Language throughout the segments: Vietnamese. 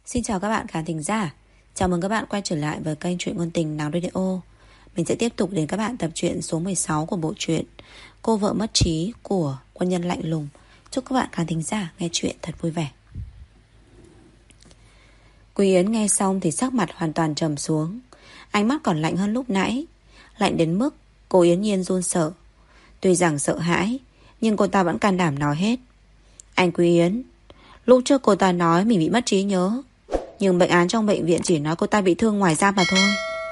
Xin chào các bạn khán thính giả. Chào mừng các bạn quay trở lại với kênh Truyện Ngôn Tình Nào Radio. Mình sẽ tiếp tục đến các bạn tập truyện số 16 của bộ truyện Cô Vợ Mất Trí của Quân Nhân Lạnh Lùng. Chúc các bạn khán thính giả nghe truyện thật vui vẻ. Quý Yến nghe xong thì sắc mặt hoàn toàn trầm xuống. Ánh mắt còn lạnh hơn lúc nãy. Lạnh đến mức cô Yến Nhiên run sợ. Tuy rằng sợ hãi, nhưng cô ta vẫn can đảm nói hết. Anh Quý Yến, lúc trước cô ta nói mình bị mất trí nhớ, nhưng bệnh án trong bệnh viện chỉ nói cô ta bị thương ngoài da mà thôi.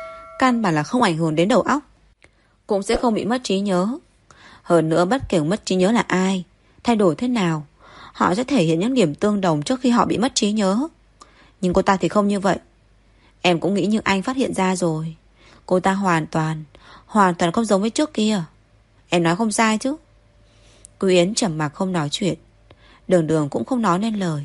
Căn bản là không ảnh hưởng đến đầu óc, cũng sẽ không bị mất trí nhớ. Hơn nữa bất kể mất trí nhớ là ai, thay đổi thế nào, họ sẽ thể hiện những điểm tương đồng trước khi họ bị mất trí nhớ. Nhưng cô ta thì không như vậy. Em cũng nghĩ như anh phát hiện ra rồi. Cô ta hoàn toàn không giống với trước kia. Em nói không sai chứ? Quý Yến trầm mặc không nói chuyện. Đường Đường cũng không nói nên lời.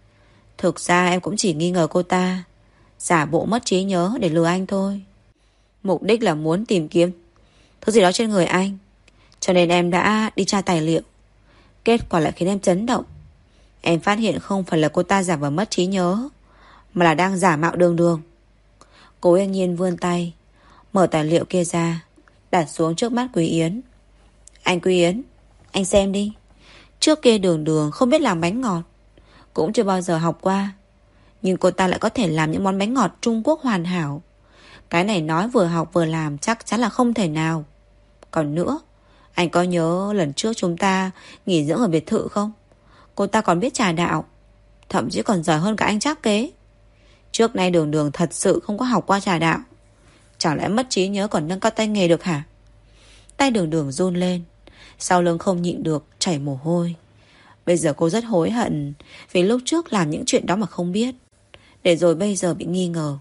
Thực ra em cũng chỉ nghi ngờ cô ta giả bộ mất trí nhớ để lừa anh thôi. Mục đích là muốn tìm kiếm thứ gì đó trên người anh, cho nên em đã đi tra tài liệu. Kết quả lại khiến em chấn động. Em phát hiện không phải là cô ta giả vờ mất trí nhớ, mà là đang giả mạo Đường Đường. Cố Yên Nhiên vươn tay mở tài liệu kia ra, đặt xuống trước mắt Quý Yến. Anh Quý Yến, anh xem đi. Trước kia Đường Đường không biết làm bánh ngọt, cũng chưa bao giờ học qua, nhưng cô ta lại có thể làm những món bánh ngọt Trung Quốc hoàn hảo. Cái này nói vừa học vừa làm chắc chắn là không thể nào. Còn nữa, anh có nhớ lần trước chúng ta nghỉ dưỡng ở biệt thự không? Cô ta còn biết trà đạo, thậm chí còn giỏi hơn cả anh Trác Kế. Trước nay Đường Đường thật sự không có học qua trà đạo. Chẳng lẽ mất trí nhớ còn nâng cao tay nghề được hả? Tay Đường Đường run lên, sau lưng không nhịn được chảy mồ hôi. Bây giờ cô rất hối hận vì lúc trước làm những chuyện đó mà không biết, để rồi bây giờ bị nghi ngờ.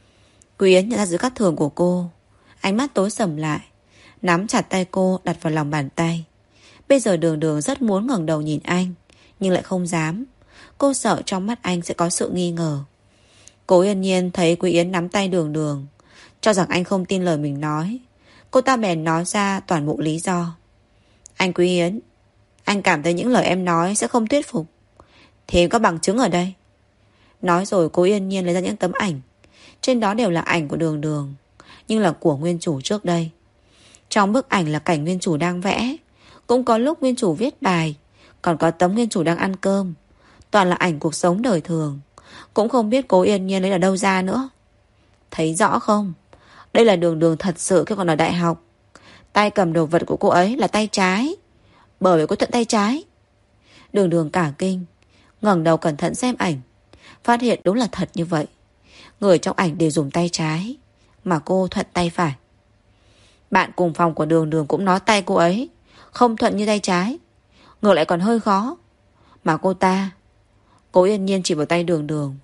Quý Yến nhận ra sự khác thường của cô, ánh mắt tối sầm lại, nắm chặt tay cô đặt vào lòng bàn tay. Bây giờ Đường Đường rất muốn ngẩng đầu nhìn anh, nhưng lại không dám. Cô sợ trong mắt anh sẽ có sự nghi ngờ. Cố Yên Nhiên thấy Quý Yến nắm tay Đường Đường, cho rằng anh không tin lời mình nói. Cô ta bèn nói ra toàn bộ lý do. Anh Quý Yến, anh cảm thấy những lời em nói sẽ không thuyết phục, thì có bằng chứng ở đây. Nói rồi Cố Yên Nhiên lấy ra những tấm ảnh. Trên đó đều là ảnh của Đường Đường, nhưng là của nguyên chủ trước đây. Trong bức ảnh là cảnh nguyên chủ đang vẽ, cũng có lúc nguyên chủ viết bài, còn có tấm nguyên chủ đang ăn cơm. Toàn là ảnh cuộc sống đời thường. Cũng không biết Cố Yên Nhiên lấy ở đâu ra nữa. Thấy rõ không? Đây là Đường Đường thật sự khi còn ở đại học. Tay cầm đồ vật của cô ấy là tay trái, bởi vì cô thuận tay trái. Đường Đường cả kinh, ngẩng đầu cẩn thận xem ảnh, phát hiện đúng là thật như vậy. Người trong ảnh đều dùng tay trái, mà cô thuận tay phải. Bạn cùng phòng của Đường Đường cũng nói tay cô ấy không thuận như tay trái, ngược lại còn hơi khó. Mà cô ta, Cố Yên Nhiên chỉ vào tay Đường Đường.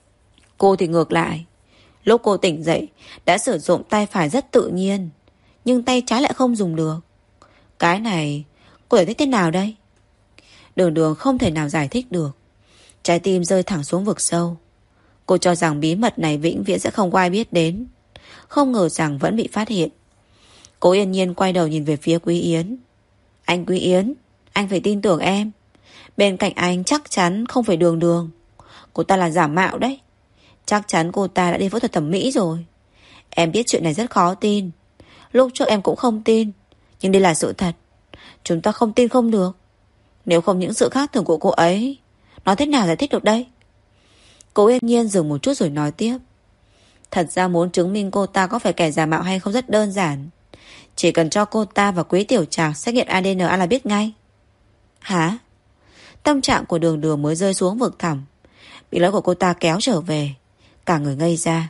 Cô thì ngược lại, lúc cô tỉnh dậy đã sử dụng tay phải rất tự nhiên, nhưng tay trái lại không dùng được. Cái này cô giải thích thế nào đây? Đường Đường không thể nào giải thích được. Trái tim rơi thẳng xuống vực sâu. Cô cho rằng bí mật này vĩnh viễn sẽ không có ai biết đến, không ngờ rằng vẫn bị phát hiện. Cố Yên Nhiên quay đầu nhìn về phía Quý Yến. Anh Quý Yến, anh phải tin tưởng em. Bên cạnh anh chắc chắn không phải Đường Đường. Cô ta là giả mạo đấy. Chắc chắn cô ta đã đi phẫu thuật thẩm mỹ rồi. Em biết chuyện này rất khó tin. Lúc trước em cũng không tin, nhưng đây là sự thật. Chúng ta không tin không được. Nếu không những sự khác thường của cô ấy, nói thế nào giải thích được đây? Cố Yên Nhiên dừng một chút rồi nói tiếp. Thật ra muốn chứng minh cô ta có phải kẻ giả mạo hay không rất đơn giản. Chỉ cần cho cô ta và Quý Tiểu Trạc xét nghiệm ADN là biết ngay. Hả? Tâm trạng của Đường Đường mới rơi xuống vực thẳm, bị lời của cô ta kéo trở về. Cả người ngây ra.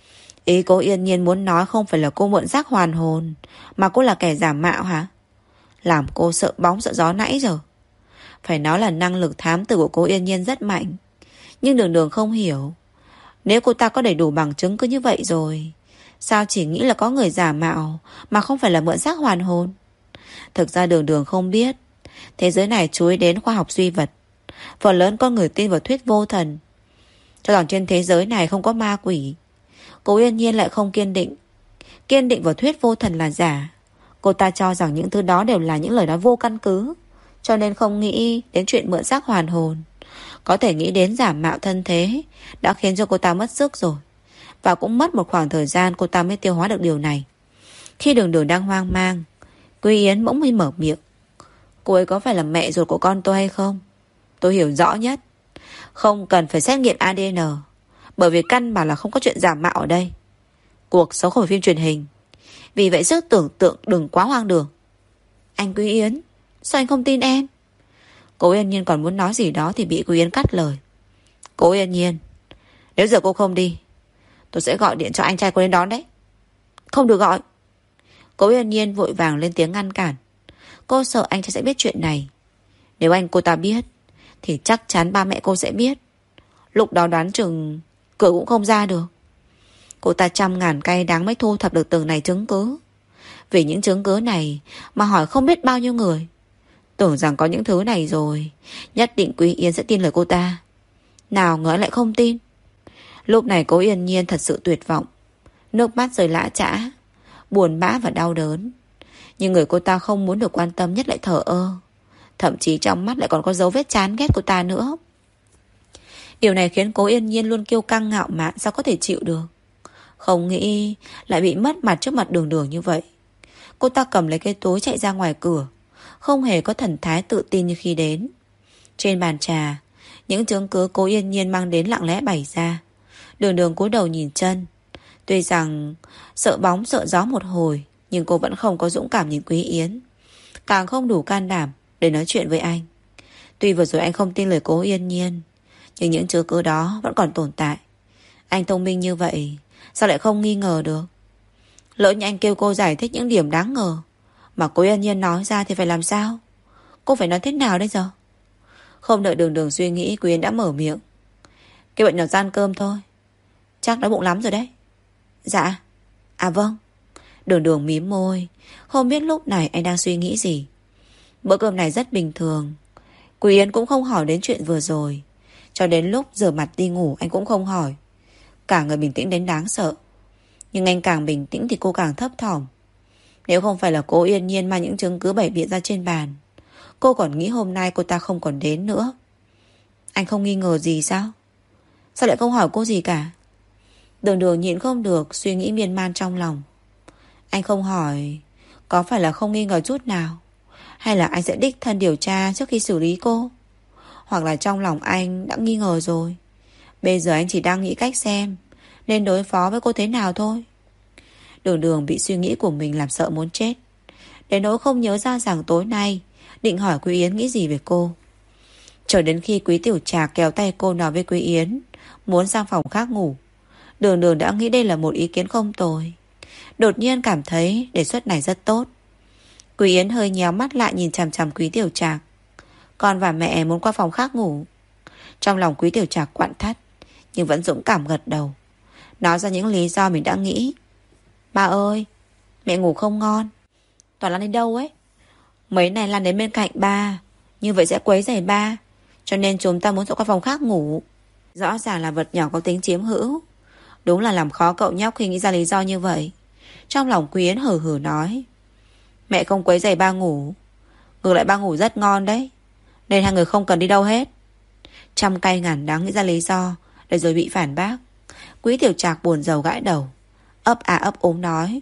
Ý Cố Yên Nhiên muốn nói không phải là cô mượn xác hoàn hồn, mà cô là kẻ giả mạo hả? Làm cô sợ bóng sợ gió nãy giờ. Phải nói là năng lực thám tử của Cố Yên Nhiên rất mạnh. Nhưng Đường Đường không hiểu, nếu cô ta có đầy đủ bằng chứng cứ như vậy rồi, sao chỉ nghĩ là có người giả mạo mà không phải là mượn xác hoàn hồn? Thực ra Đường Đường không biết, thế giới này chú ý đến khoa học duy vật. Phần lớn con người tin vào thuyết vô thần, cho rằng trên thế giới này không có ma quỷ. Cố Yên Nhiên lại không kiên định vào thuyết vô thần là giả. Cô ta cho rằng những thứ đó đều là những lời nói vô căn cứ, cho nên không nghĩ đến chuyện mượn xác hoàn hồn, Có thể nghĩ đến giả mạo thân thế đã khiến cho cô ta mất sức rồi. Và cũng mất một khoảng thời gian cô ta mới tiêu hóa được điều này. Khi Đường Đường đang hoang mang, Quý Yến bỗng mới mở miệng. Cô ấy có phải là mẹ ruột của con tôi hay không? Tôi hiểu rõ nhất. Không cần phải xét nghiệm ADN, bởi vì căn bản là không có chuyện giả mạo ở đây. Cuộc sống không phải phim truyền hình. Vì vậy sức tưởng tượng đừng quá hoang đường. Anh Quý Yến, sao anh không tin em? Cô Yên Nhiên còn muốn nói gì đó thì bị Quý Yến cắt lời. Cô Yên Nhiên, nếu giờ cô không đi, tôi sẽ gọi điện cho anh trai cô đến đón đấy. Không được gọi. Cô Yên Nhiên vội vàng lên tiếng ngăn cản. Cô sợ anh trai sẽ biết chuyện này. Nếu anh cô ta biết thì chắc chắn ba mẹ cô sẽ biết. Lúc đó đoán chừng cửa cũng không ra được. Cô ta trăm ngàn cay đắng mới thu thập được từng này chứng cứ. Vì những chứng cứ này mà hỏi không biết bao nhiêu người. Tưởng rằng có những thứ này rồi nhất định Quý Yến sẽ tin lời cô ta. Nào ngờ lại không tin. Lúc này cô Yên Nhiên thật sự tuyệt vọng. Nước mắt rơi lã chã, buồn bã và đau đớn. Nhưng người cô ta không muốn được quan tâm nhất lại thờ ơ. Thậm chí trong mắt lại còn có dấu vết chán ghét cô ta nữa. Điều này khiến cô Yên Nhiên luôn kiêu căng ngạo mạn, sao có thể chịu được. Không nghĩ lại bị mất mặt trước mặt Đường Đường như vậy. Cô ta cầm lấy cái túi chạy ra ngoài cửa, không hề có thần thái tự tin như khi đến. Trên bàn trà, những chứng cứ cô Yên Nhiên mang đến lặng lẽ bày ra. Đường Đường cúi đầu nhìn chân. Tuy rằng sợ bóng sợ gió một hồi, nhưng cô vẫn không có dũng cảm nhìn Quý Yến, càng không đủ can đảm để nói chuyện với anh. Tuy vừa rồi anh không tin lời cô Yên Nhiên, nhưng những chứng cứ đó vẫn còn tồn tại. Anh thông minh như vậy, sao lại không nghi ngờ được? Lỡ như anh kêu cô giải thích những điểm đáng ngờ mà cô Yên Nhiên nói ra thì phải làm sao? Cô phải nói thế nào đây giờ? Không đợi Đường Đường suy nghĩ, Quý Yến đã mở miệng. Cái bọn nhỏ ra ăn cơm thôi. Chắc đói bụng lắm rồi đấy. Dạ. À vâng. Đường Đường mím môi, không biết lúc này anh đang suy nghĩ gì. Bữa cơm này rất bình thường. Quý Yến cũng không hỏi đến chuyện vừa rồi. Cho đến lúc rửa mặt đi ngủ anh cũng không hỏi. Cả người bình tĩnh đến đáng sợ. Nhưng anh càng bình tĩnh thì cô càng thấp thỏm. Nếu không phải là cô Yên Nhiên mang những chứng cứ bày biện ra trên bàn, cô còn nghĩ hôm nay cô ta không còn đến nữa. Anh không nghi ngờ gì sao? Sao lại không hỏi cô gì cả? Đường Đường nhịn không được, suy nghĩ miên man trong lòng. Anh không hỏi, có phải là không nghi ngờ chút nào, hay là anh sẽ đích thân điều tra trước khi xử lý cô? Hoặc là trong lòng anh đã nghi ngờ rồi, bây giờ anh chỉ đang nghĩ cách xem nên đối phó với cô thế nào thôi. Đường Đường bị suy nghĩ của mình làm sợ muốn chết, đến nỗi không nhớ ra rằng tối nay định hỏi Quý Yến nghĩ gì về cô. Chờ đến khi Quý Tiểu Trạc kéo tay cô nói với Quý Yến muốn sang phòng khác ngủ, Đường Đường đã nghĩ đây là một ý kiến không tồi. Đột nhiên cảm thấy đề xuất này rất tốt. Quý Yến hơi nhéo mắt lại nhìn chằm chằm Quý Tiểu Trạc. Con và mẹ muốn qua phòng khác ngủ. Trong lòng Quý Tiểu Trạc quặn thắt, nhưng vẫn dũng cảm gật đầu, nói ra những lý do mình đã nghĩ. Ba ơi, mẹ ngủ không ngon. Toàn Lan đi đâu ấy? Mấy này Lan đến bên cạnh ba, như vậy sẽ quấy rầy ba, cho nên chúng ta muốn dọn qua phòng khác ngủ. Rõ ràng là vật nhỏ có tính chiếm hữu. Đúng là làm khó cậu nhóc khi nghĩ ra lý do như vậy. Trong lòng Quý Yến hừ hừ nói. Mẹ không quấy rầy ba ngủ, ngược lại ba ngủ rất ngon đấy, nên hai người không cần đi đâu hết. Trăm cay ngàn đắng nghĩ ra lý do để rồi bị phản bác. Quý Tiểu Trạc buồn rầu gãi đầu, ấp à ấp úng nói.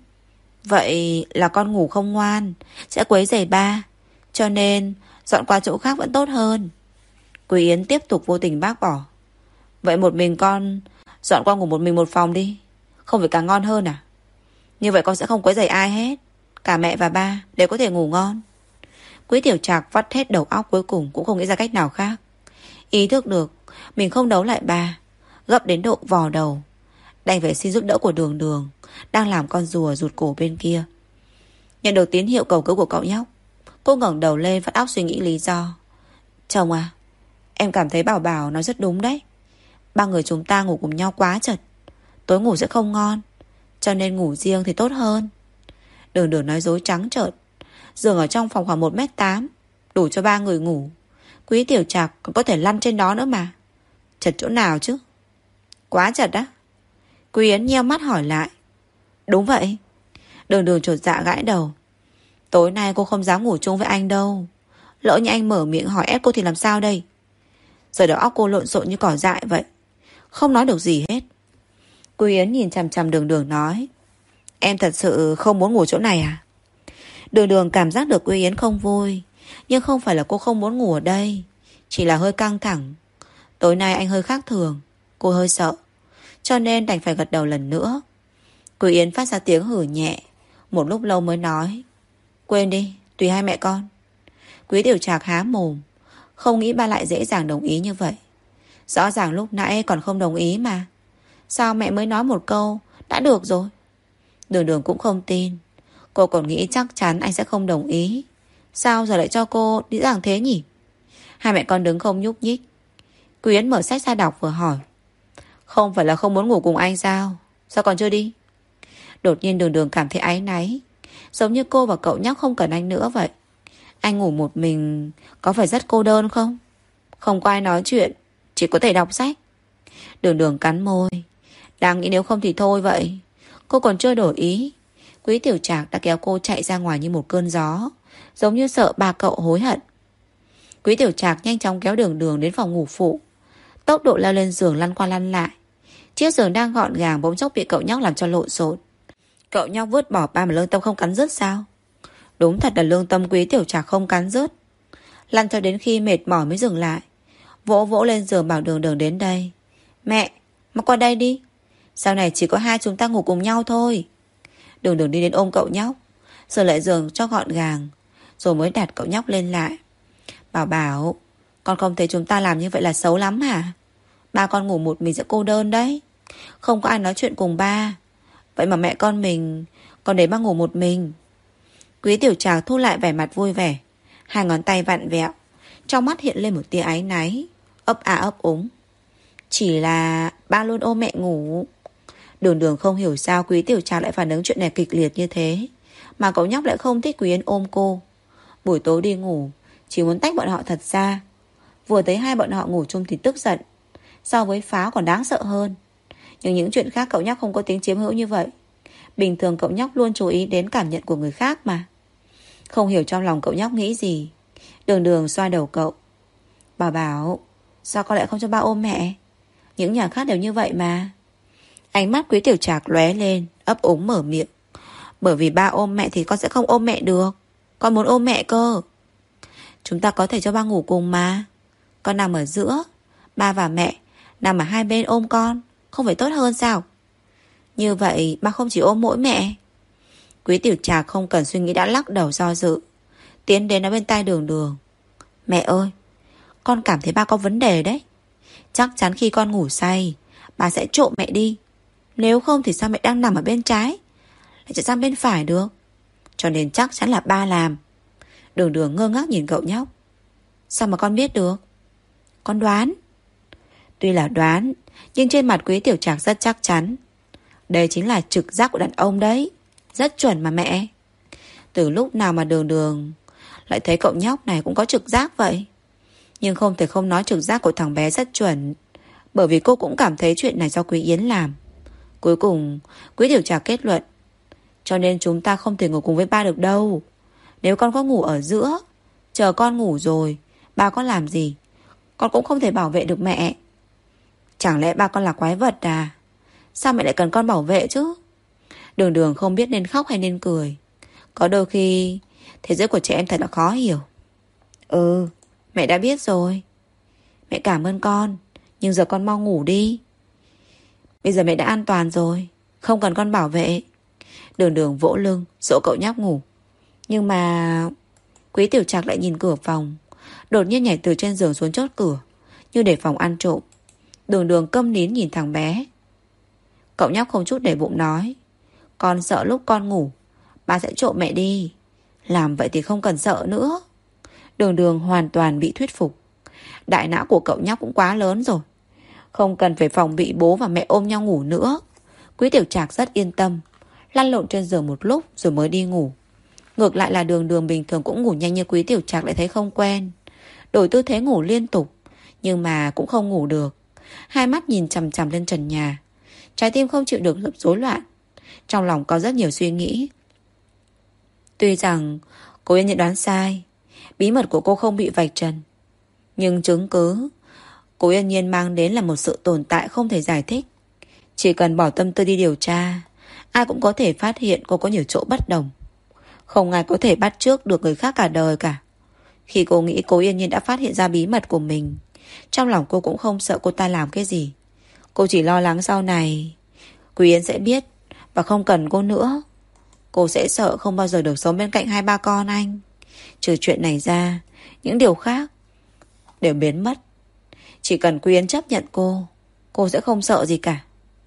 Vậy là con ngủ không ngoan, sẽ quấy rầy ba, cho nên dọn qua chỗ khác vẫn tốt hơn. Quý Yến tiếp tục vô tình bác bỏ. Vậy một mình con dọn qua ngủ một mình một phòng đi, không phải càng ngon hơn à? Như vậy con sẽ không quấy rầy ai hết, cả mẹ và ba đều có thể ngủ ngon. Quý Tiểu Trạc vắt hết đầu óc, cuối cùng cũng không nghĩ ra cách nào khác. Ý thức được mình không đấu lại ba, gấp đến độ vò đầu, đành phải xin giúp đỡ của Đường Đường đang làm con rùa rụt cổ bên kia. Nhận được tín hiệu cầu cứu của cậu nhóc, cô ngẩng đầu lên vắt óc suy nghĩ lý do. Chồng à, em cảm thấy Bảo Bảo nói rất đúng đấy. Ba người chúng ta ngủ cùng nhau quá chật, tối ngủ sẽ không ngon, cho nên ngủ riêng thì tốt hơn. Đường Đường nói dối trắng trợn. Giường ở trong phòng khoảng 1m8, đủ cho ba người ngủ. Quý Tiểu Trạc còn có thể lăn trên đó nữa mà. Chật chỗ nào chứ? Quá chật á? Quý Yến nheo mắt hỏi lại. Đúng vậy. Đường Đường chột dạ gãi đầu. Tối nay cô không dám ngủ chung với anh đâu. Lỡ như anh mở miệng hỏi ép cô thì làm sao đây? Giờ đầu óc cô lộn xộn như cỏ dại vậy, không nói được gì hết. Quý Yến nhìn chằm chằm Đường Đường nói: Em thật sự không muốn ngủ chỗ này à? Đường Đường cảm giác được Quý Yến không vui, nhưng không phải là cô không muốn ngủ ở đây, chỉ là hơi căng thẳng. Tối nay anh hơi khác thường, cô hơi sợ, cho nên đành phải gật đầu lần nữa. Quý Yến phát ra tiếng hử nhẹ, một lúc lâu mới nói: Quên đi, tùy hai mẹ con. Quý Tiểu Trạc há mồm, không nghĩ ba lại dễ dàng đồng ý như vậy. Rõ ràng lúc nãy còn không đồng ý mà, sao mẹ mới nói một câu đã được rồi? Đường Đường cũng không tin, cô còn nghĩ chắc chắn anh sẽ không đồng ý, sao giờ lại cho cô dễ dàng thế nhỉ? Hai mẹ con đứng không nhúc nhích. Quý Yến mở sách ra đọc vừa hỏi: Không phải là không muốn ngủ cùng anh sao? Sao còn chưa đi? Đột nhiên Đường Đường cảm thấy áy náy, giống như cô và cậu nhóc không cần anh nữa vậy. Anh ngủ một mình có phải rất cô đơn không? Không có ai nói chuyện, chỉ có thể đọc sách. Đường Đường cắn môi, đang nghĩ nếu không thì thôi vậy. Cô còn chưa đổi ý, Quý Tiểu Trạc đã kéo cô chạy ra ngoài như một cơn gió, giống như sợ bà cậu hối hận. Quý Tiểu Trạc nhanh chóng kéo Đường Đường đến phòng ngủ phụ, tốc độ leo lên giường lăn qua lăn lại. Chiếc giường đang gọn gàng bỗng chốc bị cậu nhóc làm cho lộn xộn. Cậu nhóc vứt bỏ ba mà lương tâm không cắn rứt sao? Đúng thật là lương tâm Quý Tiểu Trạc không cắn rứt. Lăn cho đến khi mệt mỏi mới dừng lại, vỗ vỗ lên giường bảo Đường Đường đến đây. Mẹ, mà qua đây đi, sau này chỉ có hai chúng ta ngủ cùng nhau thôi. Đường Đường đi đến ôm cậu nhóc, sửa lại giường cho gọn gàng, rồi mới đặt cậu nhóc lên lại. Bảo Bảo, con không thấy chúng ta làm như vậy là xấu lắm hả? Ba con ngủ một mình sẽ cô đơn đấy, không có ai nói chuyện cùng ba. Vậy mà mẹ con mình còn để ba ngủ một mình. Quý Tiểu Trạc thu lại vẻ mặt vui vẻ, hai ngón tay vặn vẹo, trong mắt hiện lên một tia áy náy, ấp a ấp úng. Chỉ là ba luôn ôm mẹ ngủ. Đường Đường không hiểu sao Quý Tiểu Trạc lại phản ứng chuyện này kịch liệt như thế, mà cậu nhóc lại không thích Quý Yến ôm cô. Buổi tối đi ngủ chỉ muốn tách bọn họ thật ra. Vừa thấy hai bọn họ ngủ chung thì tức giận, so với pháo còn đáng sợ hơn. Nhưng những chuyện khác cậu nhóc không có tính chiếm hữu như vậy. Bình thường cậu nhóc luôn chú ý đến cảm nhận của người khác mà. Không hiểu trong lòng cậu nhóc nghĩ gì. Đường Đường xoa đầu cậu. Bảo Bảo, sao con lại không cho ba ôm mẹ? Những nhà khác đều như vậy mà. Ánh mắt Quý Tiểu Trạc lóe lên, ấp úng mở miệng. Bởi vì ba ôm mẹ thì con sẽ không ôm mẹ được. Con muốn ôm mẹ cơ. Chúng ta có thể cho ba ngủ cùng mà. Con nằm ở giữa, ba và mẹ nằm ở hai bên ôm con, không phải tốt hơn sao? Như vậy ba không chỉ ôm mỗi mẹ. Quý Tiểu Trạc không cần suy nghĩ đã lắc đầu do dự, tiến đến ở bên tai Đường Đường. Mẹ ơi, con cảm thấy ba có vấn đề đấy. Chắc chắn khi con ngủ say, ba sẽ trộm mẹ đi. Nếu không thì sao mẹ đang nằm ở bên trái lại chạy sang bên phải được? Cho nên chắc chắn là ba làm. Đường Đường ngơ ngác nhìn cậu nhóc. Sao mà con biết được? Con đoán. Tuy là đoán, nhưng trên mặt Quý Tiểu Trạc rất chắc chắn. Đây chính là trực giác của đàn ông đấy. Rất chuẩn mà mẹ. Từ lúc nào mà Đường Đường lại thấy cậu nhóc này cũng có trực giác vậy? Nhưng không thể không nói trực giác của thằng bé rất chuẩn, bởi vì cô cũng cảm thấy chuyện này do Quý Yến làm. Cuối cùng Quý Tiểu Trạc kết luận: cho nên chúng ta không thể ngủ cùng với ba được đâu. Nếu con có ngủ ở giữa, chờ con ngủ rồi ba có làm gì, con cũng không thể bảo vệ được mẹ. Chẳng lẽ ba con là quái vật à? Sao mẹ lại cần con bảo vệ chứ? Đường Đường không biết nên khóc hay nên cười. Có đôi khi thế giới của trẻ em thật là khó hiểu. Ừ, mẹ đã biết rồi. Mẹ cảm ơn con, nhưng giờ con mau ngủ đi. Bây giờ mẹ đã an toàn rồi, không cần con bảo vệ. Đường Đường vỗ lưng dỗ cậu nhóc ngủ. Nhưng mà Quý Tiểu Trạc lại nhìn cửa phòng, đột nhiên nhảy từ trên giường xuống chốt cửa, như để phòng ăn trộm. Đường Đường câm nín nhìn thằng bé. Cậu nhóc không chút để bụng nói: con sợ lúc con ngủ ba sẽ trộm mẹ đi. Làm vậy thì không cần sợ nữa. Đường Đường hoàn toàn bị thuyết phục. Đại não của cậu nhóc cũng quá lớn rồi, không cần phải phòng bị bố và mẹ ôm nhau ngủ nữa. Quý Tiểu Trạc rất yên tâm, lăn lộn trên giường một lúc rồi mới đi ngủ. Ngược lại là Đường Đường bình thường cũng ngủ nhanh như Quý Tiểu Trạc lại thấy không quen, đổi tư thế ngủ liên tục, nhưng mà cũng không ngủ được. Hai mắt nhìn chằm chằm lên trần nhà, trái tim không chịu được rối loạn. Trong lòng có rất nhiều suy nghĩ. Tuy rằng cô Yên nhận đoán sai, bí mật của cô không bị vạch trần, nhưng chứng cứ Cô Yên Nhiên mang đến là một sự tồn tại không thể giải thích. Chỉ cần bỏ tâm tư đi điều tra, ai cũng có thể phát hiện cô có nhiều chỗ bất đồng. Không ai có thể bắt chước được người khác cả đời cả. Khi cô nghĩ cô Yên Nhiên đã phát hiện ra bí mật của mình, trong lòng cô cũng không sợ cô ta làm cái gì. Cô chỉ lo lắng sau này Quý Yến sẽ biết và không cần cô nữa. Cô sẽ sợ không bao giờ được sống bên cạnh hai ba con anh. Trừ chuyện này ra, những điều khác đều biến mất. Chỉ cần Quý Yến chấp nhận cô sẽ không sợ gì cả.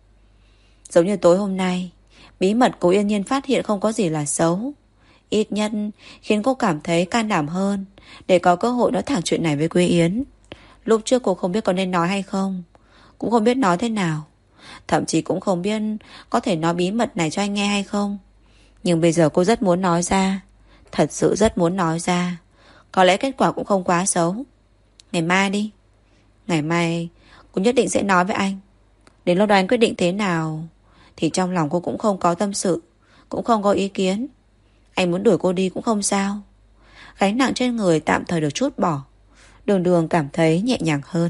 Giống như tối hôm nay, bí mật cô Yên Nhiên phát hiện không có gì là xấu. Ít nhất khiến cô cảm thấy can đảm hơn để có cơ hội nói thẳng chuyện này với Quý Yến. Lúc trước cô không biết có nên nói hay không, cũng không biết nói thế nào, thậm chí cũng không biết có thể nói bí mật này cho anh nghe hay không. Nhưng bây giờ cô rất muốn nói ra. Thật sự rất muốn nói ra. Có lẽ kết quả cũng không quá xấu. Ngày mai đi. Ngày mai cô nhất định sẽ nói với anh. Đến lúc đó anh quyết định thế nào thì trong lòng cô cũng không có tâm sự, cũng không có ý kiến. Anh muốn đuổi cô đi cũng không sao. Gánh nặng trên người tạm thời được trút bỏ. Đường Đường cảm thấy nhẹ nhàng hơn.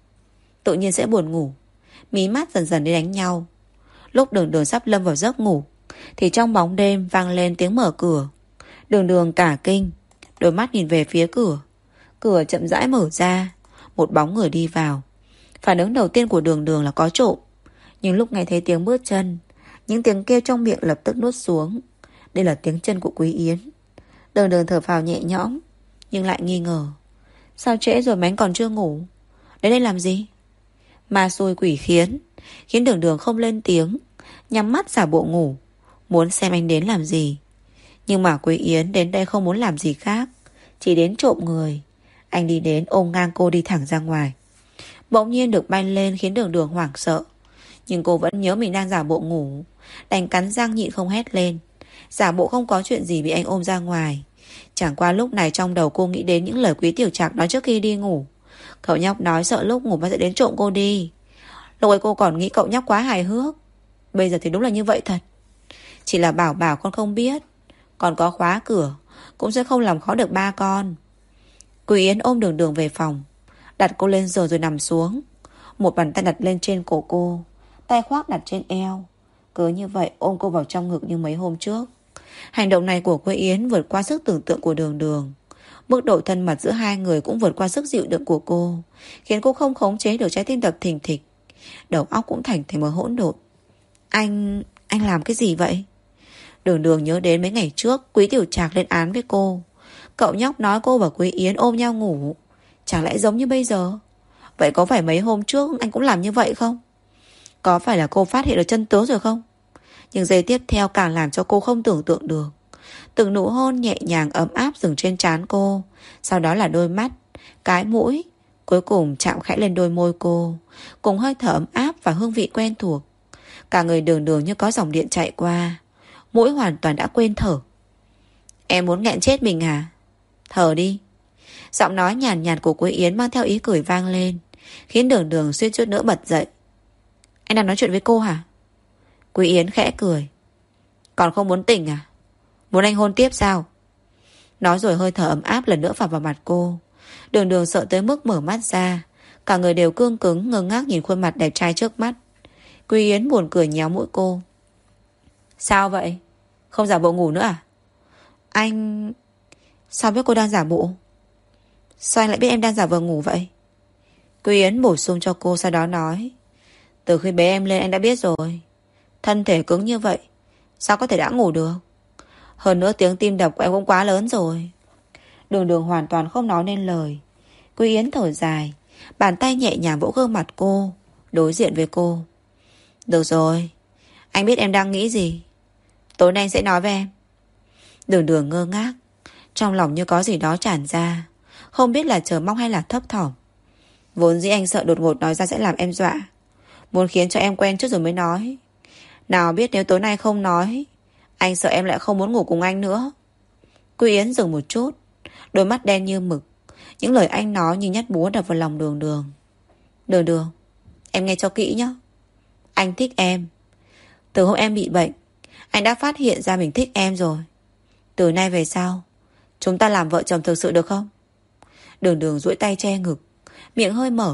Tự nhiên sẽ buồn ngủ. Mí mắt dần dần đi đánh nhau. Lúc Đường Đường sắp lâm vào giấc ngủ thì trong bóng đêm vang lên tiếng mở cửa. Đường Đường cả kinh, đôi mắt nhìn về phía cửa. Cửa chậm rãi mở ra. Một bóng người đi vào. Phản ứng đầu tiên của Đường Đường là có trộm. Nhưng lúc nghe thấy tiếng bước chân, những tiếng kêu trong miệng lập tức nuốt xuống. Đây là tiếng chân của Quý Yến. Đường Đường thở phào nhẹ nhõm, nhưng lại nghi ngờ. Sao trễ rồi mà anh còn chưa ngủ? Đến đây làm gì? Ma xui quỷ khiến Đường Đường không lên tiếng, nhắm mắt giả bộ ngủ, muốn xem anh đến làm gì. Nhưng mà Quý Yến đến đây không muốn làm gì khác, chỉ đến trộm người. Anh đi đến ôm ngang cô đi thẳng ra ngoài. Bỗng nhiên được bay lên khiến Đường Đường hoảng sợ. Nhưng cô vẫn nhớ mình đang giả bộ ngủ, đành cắn răng nhịn không hét lên. Giả bộ không có chuyện gì bị anh ôm ra ngoài. Chẳng qua lúc này trong đầu cô nghĩ đến những lời Quý Tiểu Trạc nói trước khi đi ngủ. Cậu nhóc nói sợ lúc ngủ mà sẽ đến trộm cô đi. Lúc ấy cô còn nghĩ cậu nhóc quá hài hước. Bây giờ thì đúng là như vậy thật. Chỉ là bảo con không biết, còn có khóa cửa cũng sẽ không làm khó được ba con. Quý Yến ôm Đường Đường về phòng, đặt cô lên giường rồi nằm xuống. Một bàn tay đặt lên trên cổ cô, tay khoác đặt trên eo. Cứ như vậy ôm cô vào trong ngực như mấy hôm trước. Hành động này của Quý Yến vượt qua sức tưởng tượng của Đường Đường. Mức độ thân mật giữa hai người cũng vượt qua sức chịu đựng của cô, khiến cô không khống chế được trái tim đập thình thịch. Đầu óc cũng thành một hỗn độn. Anh làm cái gì vậy? Đường Đường nhớ đến mấy ngày trước Quý Tiểu Trạc lên án với cô. Cậu nhóc nói cô và Quý Yến ôm nhau ngủ. Chẳng lẽ giống như bây giờ? Vậy có phải mấy hôm trước anh cũng làm như vậy không? Có phải là cô phát hiện được chân tướng rồi không? Nhưng giây tiếp theo càng làm cho cô không tưởng tượng được. Từng nụ hôn nhẹ nhàng ấm áp dừng trên trán cô. Sau đó là đôi mắt, cái mũi, cuối cùng chạm khẽ lên đôi môi cô, cùng hơi thở ấm áp và hương vị quen thuộc. Cả người Đường Đường như có dòng điện chạy qua. Mũi hoàn toàn đã quên thở. Em muốn nghẹn chết mình à? Thở đi. Giọng nói nhàn nhạt của Quý Yến mang theo ý cười vang lên, khiến Đường Đường suýt chút nữa bật dậy. Anh đang nói chuyện với cô hả? Quý Yến khẽ cười. Còn không muốn tỉnh à? Muốn anh hôn tiếp sao? Nói rồi hơi thở ấm áp lần nữa phả vào mặt cô. Đường Đường sợ tới mức mở mắt ra. Cả người đều cương cứng ngơ ngác nhìn khuôn mặt đẹp trai trước mắt. Quý Yến buồn cười nhéo mũi cô. Sao vậy? Không giả bộ ngủ nữa à? Anh... Sao biết cô đang giả bộ? Sao anh lại biết em đang giả vờ ngủ vậy? Quý Yến bổ sung cho cô, sau đó nói. Từ khi bế em lên anh đã biết rồi. Thân thể cứng như vậy, sao có thể đã ngủ được? Hơn nữa tiếng tim đập của em cũng quá lớn rồi. Đường Đường hoàn toàn không nói nên lời. Quý Yến thở dài, bàn tay nhẹ nhàng vỗ gương mặt cô, đối diện với cô. Được rồi, anh biết em đang nghĩ gì. Tối nay anh sẽ nói với em. Đường Đường ngơ ngác, trong lòng như có gì đó tràn ra, không biết là chờ mong hay là thấp thỏm. Vốn dĩ anh sợ đột ngột nói ra sẽ làm em dọa, muốn khiến cho em quen trước rồi mới nói. Nào biết nếu tối nay không nói, anh sợ em lại không muốn ngủ cùng anh nữa. Quý Yến dừng một chút, đôi mắt đen như mực. Những lời anh nói như nhát búa đập vào lòng Đường Đường. Đường Đường, em nghe cho kỹ nhé. Anh thích em. Từ hôm em bị bệnh, anh đã phát hiện ra mình thích em rồi. Từ nay về sau, chúng ta làm vợ chồng thực sự được không? Đường Đường duỗi tay che ngực, miệng hơi mở,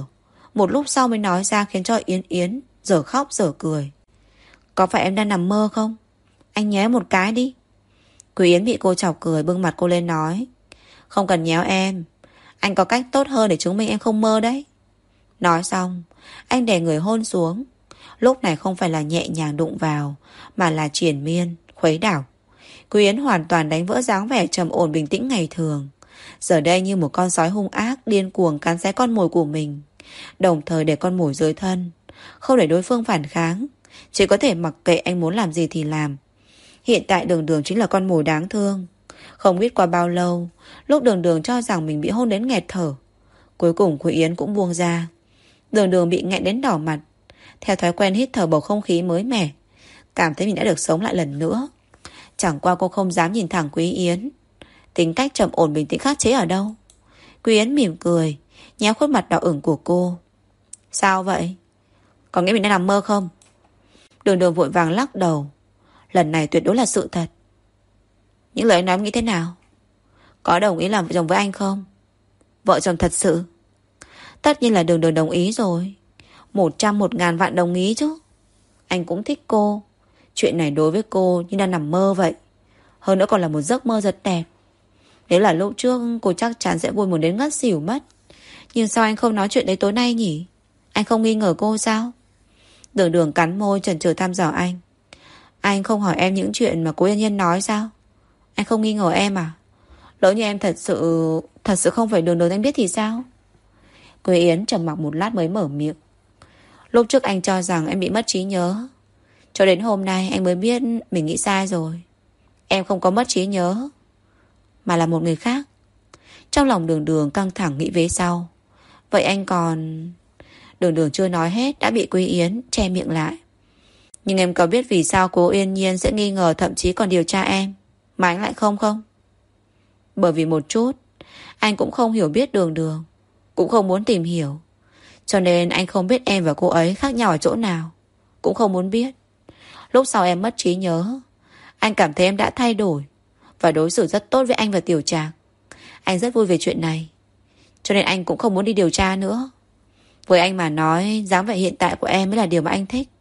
Một lúc sau mới nói ra khiến cho Yến Yến giờ khóc giờ cười. Có phải em đang nằm mơ không? Anh nhéo một cái đi. Quý Yến bị cô chọc cười, bưng mặt cô lên nói. Không cần nhéo em, anh có cách tốt hơn để chứng minh em không mơ đấy. Nói xong, anh đè người hôn xuống. Lúc này không phải là nhẹ nhàng đụng vào, mà là triền miên, khuấy đảo. Quý Yến hoàn toàn đánh vỡ dáng vẻ trầm ổn bình tĩnh ngày thường. Giờ đây như một con sói hung ác, điên cuồng cắn xé con mồi của mình, đồng thời để con mồi dưới thân, không để đối phương phản kháng, chỉ có thể mặc kệ anh muốn làm gì thì làm. Hiện tại Đường Đường chính là con mồi đáng thương. Không biết qua bao lâu, lúc Đường Đường cho rằng mình bị hôn đến nghẹt thở, cuối cùng Quý Yến cũng buông ra. Đường Đường bị nghẹn đến đỏ mặt, theo thói quen hít thở bầu không khí mới mẻ, cảm thấy mình đã được sống lại lần nữa. Chẳng qua cô không dám nhìn thẳng Quý Yến. Tính cách trầm ổn bình tĩnh khắc chế ở đâu? Quý Yến mỉm cười, nhéo khuôn mặt đỏ ửng của cô. Sao vậy? Có nghĩa mình đang nằm mơ không? Đường Đường vội vàng lắc đầu. Lần này tuyệt đối là sự thật. Những lời anh nói em nghĩ thế nào? Có đồng ý làm vợ chồng với anh không? Vợ chồng thật sự? Tất nhiên là Đường Đường đồng ý rồi. 100.000 vạn đồng ý chứ. Anh cũng thích cô. Chuyện này đối với cô như đang nằm mơ vậy. Hơn nữa còn là một giấc mơ rất đẹp. Nếu là lúc trước cô chắc chắn sẽ vui mừng đến ngất xỉu mất. Nhưng sao anh không nói chuyện đấy tối nay nhỉ? Anh không nghi ngờ cô sao? Đường Đường cắn môi chần chừ thăm dò anh. Anh không hỏi em những chuyện mà cô Yên Nhiên nói sao? Anh không nghi ngờ em à? Lỡ như em thật sự không phải Đường Đường anh biết thì sao? Quế Yến trầm mặc một lát mới mở miệng. Lúc trước anh cho rằng em bị mất trí nhớ, cho đến hôm nay anh mới biết mình nghĩ sai rồi. Em không có mất trí nhớ, mà là một người khác. Trong lòng Đường Đường căng thẳng nghĩ vế sau. Vậy anh còn... Đường Đường chưa nói hết đã bị Quý Yến che miệng lại. Nhưng em có biết vì sao cô Yên Nhiên sẽ nghi ngờ, thậm chí còn điều tra em, mà anh lại không? Bởi vì một chút anh cũng không hiểu biết Đường Đường, cũng không muốn tìm hiểu. Cho nên anh không biết em và cô ấy khác nhau ở chỗ nào, cũng không muốn biết. Lúc sau em mất trí nhớ, anh cảm thấy em đã thay đổi và đối xử rất tốt với anh và Tiểu Trạc. Anh rất vui về chuyện này, cho nên anh cũng không muốn đi điều tra nữa. Với anh mà nói, dáng vẻ hiện tại của em mới là điều mà anh thích.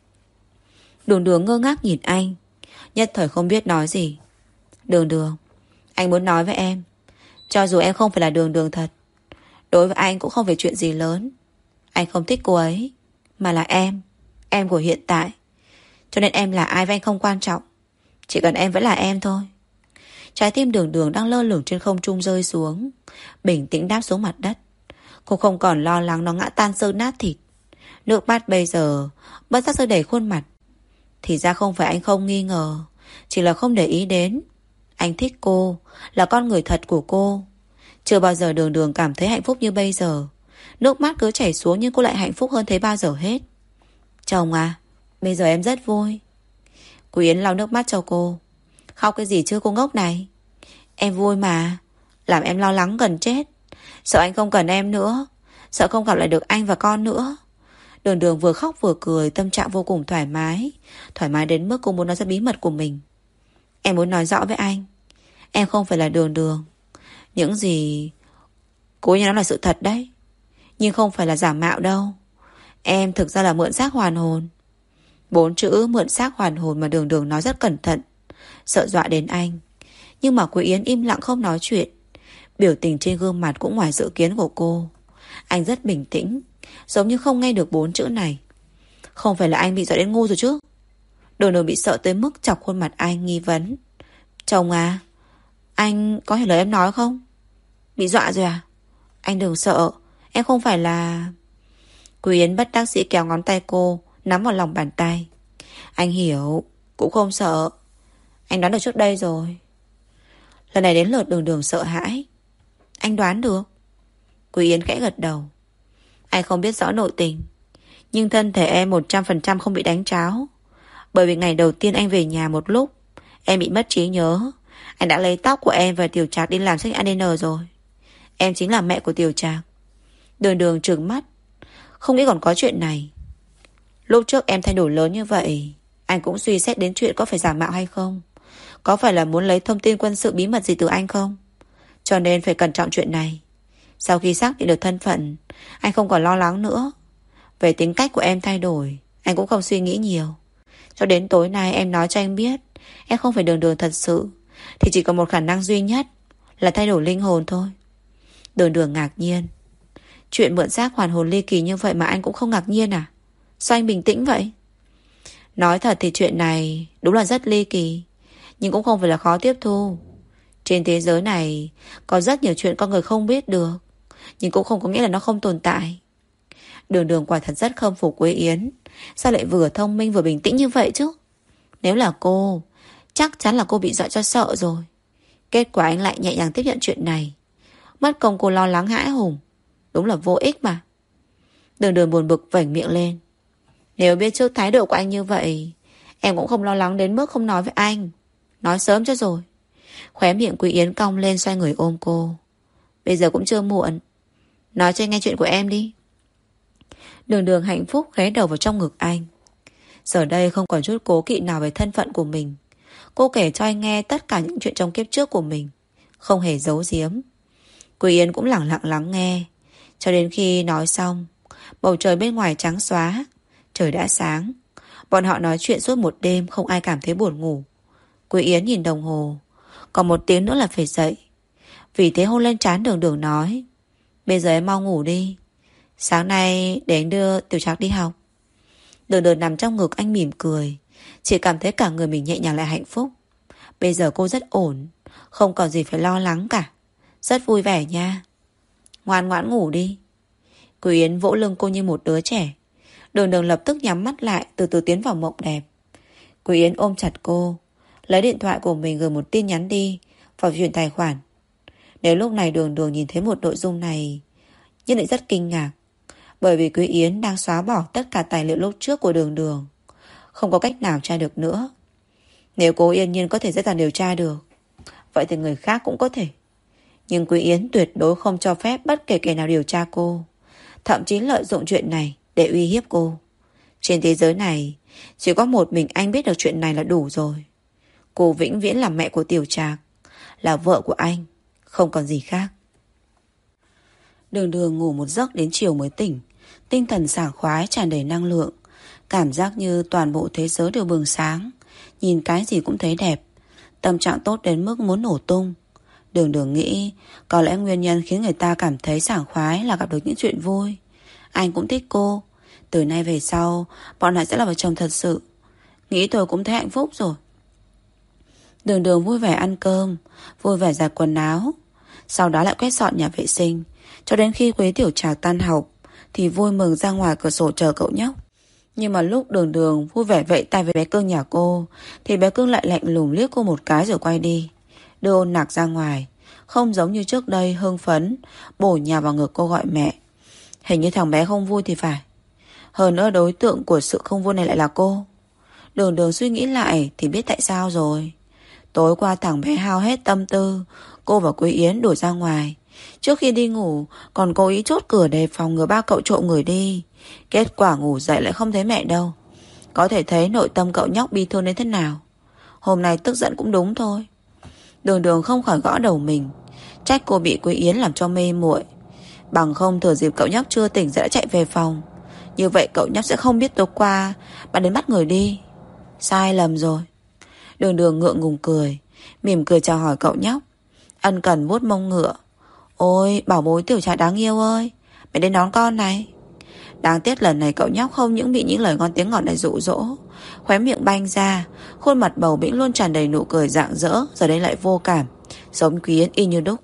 Đường Đường ngơ ngác nhìn anh, nhất thời không biết nói gì. Đường Đường, anh muốn nói với em, cho dù em không phải là Đường Đường thật, đối với anh cũng không phải chuyện gì lớn. Anh không thích cô ấy, mà là em của hiện tại. Cho nên em là ai với anh không quan trọng, chỉ cần em vẫn là em thôi. Trái tim Đường Đường đang lơ lửng trên không trung rơi xuống, bình tĩnh đáp xuống mặt đất. Cô không còn lo lắng nó ngã tan xương nát thịt. Nước mắt bây giờ bất giác rơi đầy khuôn mặt. Thì ra không phải anh không nghi ngờ, chỉ là không để ý đến. Anh thích cô, là con người thật của cô. Chưa bao giờ Đường Đường cảm thấy hạnh phúc như bây giờ. Nước mắt cứ chảy xuống nhưng cô lại hạnh phúc hơn thế bao giờ hết. Chồng à, bây giờ em rất vui. Quý Yến lau nước mắt cho cô. Khóc cái gì chứ cô ngốc này? Em vui mà, làm em lo lắng gần chết. Sợ anh không cần em nữa, sợ không gặp lại được anh và con nữa. Đường Đường vừa khóc vừa cười, tâm trạng vô cùng thoải mái. Thoải mái đến mức cô muốn nói ra bí mật của mình. Em muốn nói rõ với anh, em không phải là Đường Đường. Những gì cô ấy nói là sự thật đấy, nhưng không phải là giả mạo đâu. Em thực ra là mượn xác hoàn hồn. 4 chữ mượn xác hoàn hồn mà Đường Đường nói rất cẩn thận, sợ dọa đến anh. Nhưng mà Quý Yến im lặng không nói chuyện. Biểu tình trên gương mặt cũng ngoài dự kiến của cô. Anh rất bình tĩnh, giống như không nghe được 4 chữ này. Không phải là anh bị dọa đến ngu rồi chứ? Đường Đường bị sợ tới mức chọc khuôn mặt anh nghi vấn. Chồng à, anh có hiểu lời em nói không? Bị dọa rồi à? Anh đừng sợ, em không phải là... Quý Yến bất đắc dĩ kéo ngón tay cô nắm vào lòng bàn tay. Anh hiểu, cũng không sợ. Anh đoán được trước đây rồi. Lần này đến lượt Đường Đường sợ hãi. Anh đoán được. Quý Yến khẽ gật đầu. Anh không biết rõ nội tình, nhưng thân thể em 100% không bị đánh tráo. Bởi vì ngày đầu tiên anh về nhà một lúc, em bị mất trí nhớ. Anh đã lấy tóc của em và Tiểu Trạc đi làm xét nghiệm ADN rồi. Em chính là mẹ của Tiểu Trạc. Đường Đường trừng mắt, không nghĩ còn có chuyện này. Lúc trước em thay đổi lớn như vậy, anh cũng suy xét đến chuyện có phải giả mạo hay không, có phải là muốn lấy thông tin quân sự bí mật gì từ anh không. Cho nên phải cẩn trọng chuyện này. Sau khi xác định được thân phận, anh không còn lo lắng nữa. Về tính cách của em thay đổi, anh cũng không suy nghĩ nhiều. Cho đến tối nay em nói cho anh biết em không phải Đường Đường thật sự, thì chỉ có một khả năng duy nhất là thay đổi linh hồn thôi. Đường Đường ngạc nhiên. Chuyện mượn xác hoàn hồn ly kỳ như vậy mà anh cũng không ngạc nhiên à? Sao anh bình tĩnh vậy? Nói thật thì chuyện này đúng là rất ly kỳ, nhưng cũng không phải là khó tiếp thu. Trên thế giới này có rất nhiều chuyện con người không biết được, nhưng cũng không có nghĩa là nó không tồn tại. Đường Đường quả thật rất khâm phục Quế Yến. Sao lại vừa thông minh vừa bình tĩnh như vậy chứ? Nếu là cô, chắc chắn là cô bị dọa cho sợ rồi. Kết quả anh lại nhẹ nhàng tiếp nhận chuyện này. Mất công cô lo lắng hãi hùng. Đúng là vô ích mà. Đường Đường buồn bực vểnh miệng lên. Nếu biết trước thái độ của anh như vậy, em cũng không lo lắng đến mức không nói với anh. Nói sớm cho rồi. Khóe miệng Quý Yến cong lên, xoay người ôm cô. Bây giờ cũng chưa muộn. Nói cho anh nghe chuyện của em đi. Đường Đường hạnh phúc ghé đầu vào trong ngực anh. Giờ đây không còn chút cố kỵ nào về thân phận của mình. Cô kể cho anh nghe tất cả những chuyện trong kiếp trước của mình, không hề giấu giếm. Quý Yến cũng lẳng lặng lắng nghe. Cho đến khi nói xong, bầu trời bên ngoài trắng xóa. Trời đã sáng. Bọn họ nói chuyện suốt một đêm, không ai cảm thấy buồn ngủ. Quý Yến nhìn đồng hồ, còn 1 tiếng nữa là phải dậy. Vì thế hôn lên trán Đường Đường nói, bây giờ em mau ngủ đi, sáng nay để anh đưa Tiểu Trạc đi học. Đường Đường nằm trong ngực anh mỉm cười, chỉ cảm thấy cả người mình nhẹ nhàng lại hạnh phúc. Bây giờ cô rất ổn, không còn gì phải lo lắng cả. Rất vui vẻ nha. Ngoan ngoãn ngủ đi. Quý Yến vỗ lưng cô như một đứa trẻ. Đường Đường lập tức nhắm mắt lại, từ từ tiến vào mộng đẹp. Quý Yến ôm chặt cô, lấy điện thoại của mình gửi một tin nhắn đi vào chuyển tài khoản. Nếu lúc này Đường Đường nhìn thấy một nội dung này, nhưng lại rất kinh ngạc, bởi vì Quý Yến đang xóa bỏ tất cả tài liệu lúc trước của Đường Đường, không có cách nào tra được nữa. Nếu cô Yên Nhiên có thể dễ dàng điều tra được, vậy thì người khác cũng có thể. Nhưng Quý Yến tuyệt đối không cho phép bất kể kẻ nào điều tra cô, thậm chí lợi dụng chuyện này để uy hiếp cô. Trên thế giới này chỉ có một mình anh biết được chuyện này là đủ rồi. Cô vĩnh viễn là mẹ của Tiểu Trạc, là vợ của anh, không còn gì khác. Đường Đường ngủ một giấc đến chiều mới tỉnh, tinh thần sảng khoái, tràn đầy năng lượng, cảm giác như toàn bộ thế giới đều bừng sáng, nhìn cái gì cũng thấy đẹp, tâm trạng tốt đến mức muốn nổ tung. Đường Đường nghĩ có lẽ nguyên nhân khiến người ta cảm thấy sảng khoái là gặp được những chuyện vui. Anh cũng thích cô, từ nay về sau bọn họ sẽ là vợ chồng thật sự. Nghĩ tôi cũng thấy hạnh phúc rồi. Đường Đường vui vẻ ăn cơm, vui vẻ giặt quần áo, sau đó lại quét dọn nhà vệ sinh, cho đến khi Quế Tiểu Trạc tan học thì vui mừng ra ngoài cửa sổ chờ cậu nhóc. Nhưng mà lúc Đường Đường vui vẻ vẫy tay với bé Cương nhà cô, thì bé Cương lại lạnh lùng liếc cô một cái rồi quay đi, đưa Ôn Nạc ra ngoài. Không giống như trước đây hưng phấn bổ nhào vào ngực cô gọi mẹ. Hình như thằng bé không vui thì phải. Hơn nữa đối tượng của sự không vui này lại là cô. Đường Đường suy nghĩ lại thì biết tại sao rồi. Tối qua thằng bé hao hết tâm tư, cô và Quý Yến đuổi ra ngoài. Trước khi đi ngủ còn cố ý chốt cửa đề phòng ngừa ba cậu trộm người đi. Kết quả ngủ dậy lại không thấy mẹ đâu. Có thể thấy nội tâm cậu nhóc bi thương đến thế nào. Hôm nay tức giận cũng đúng thôi. Đường Đường không khỏi gõ đầu mình, trách cô bị Quý Yến làm cho mê muội. Bằng không thừa dịp cậu nhóc chưa tỉnh dậy đã chạy về phòng, như vậy cậu nhóc sẽ không biết tối qua bạn đến bắt người đi. Sai lầm rồi. Đường Đường ngượng ngùng cười, mỉm cười chào hỏi cậu nhóc, ân cần vuốt mông ngựa. Ôi bảo bối Tiểu Trạc đáng yêu ơi, mẹ đến đón con này. Đáng tiếc lần này cậu nhóc không những bị những lời ngon tiếng ngọt này dụ dỗ, khóe miệng banh ra, khuôn mặt bầu bĩnh luôn tràn đầy nụ cười rạng rỡ, giờ đây lại vô cảm, giống Quý Yến y như đúc.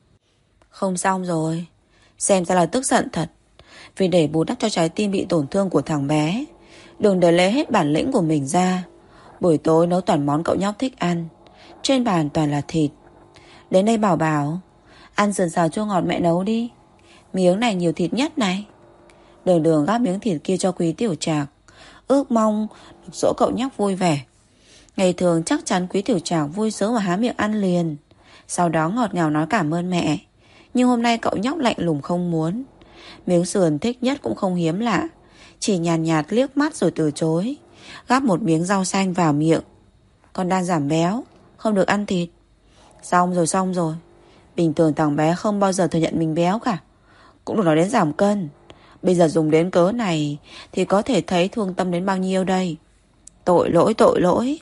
Không xong rồi, xem ra là tức giận thật. Vì để bù đắp cho trái tim bị tổn thương của thằng bé, Đường để lấy hết bản lĩnh của mình ra. Buổi tối nấu toàn món cậu nhóc thích ăn, trên bàn toàn là thịt. Đến đây Bảo Bảo, ăn sườn xào chua ngọt mẹ nấu đi, miếng này nhiều thịt nhất này. Đường Đường gắp miếng thịt kia cho Quý Tiểu Trạc, ước mong được dỗ cậu nhóc vui vẻ. Ngày thường chắc chắn Quý Tiểu Trạc vui sướng và há miệng ăn liền, sau đó ngọt ngào nói cảm ơn mẹ. Nhưng hôm nay cậu nhóc lạnh lùng không muốn. Miếng sườn thích nhất cũng không hiếm lạ, chỉ nhàn nhạt liếc mắt rồi từ chối, gắp một miếng rau xanh vào miệng. Con đang giảm béo, không được ăn thịt. Xong rồi. Bình thường thằng bé không bao giờ thừa nhận mình béo cả, cũng đừng nói đến giảm cân. Bây giờ dùng đến cớ này thì có thể thấy thương tâm đến bao nhiêu đây. Tội lỗi, tội lỗi.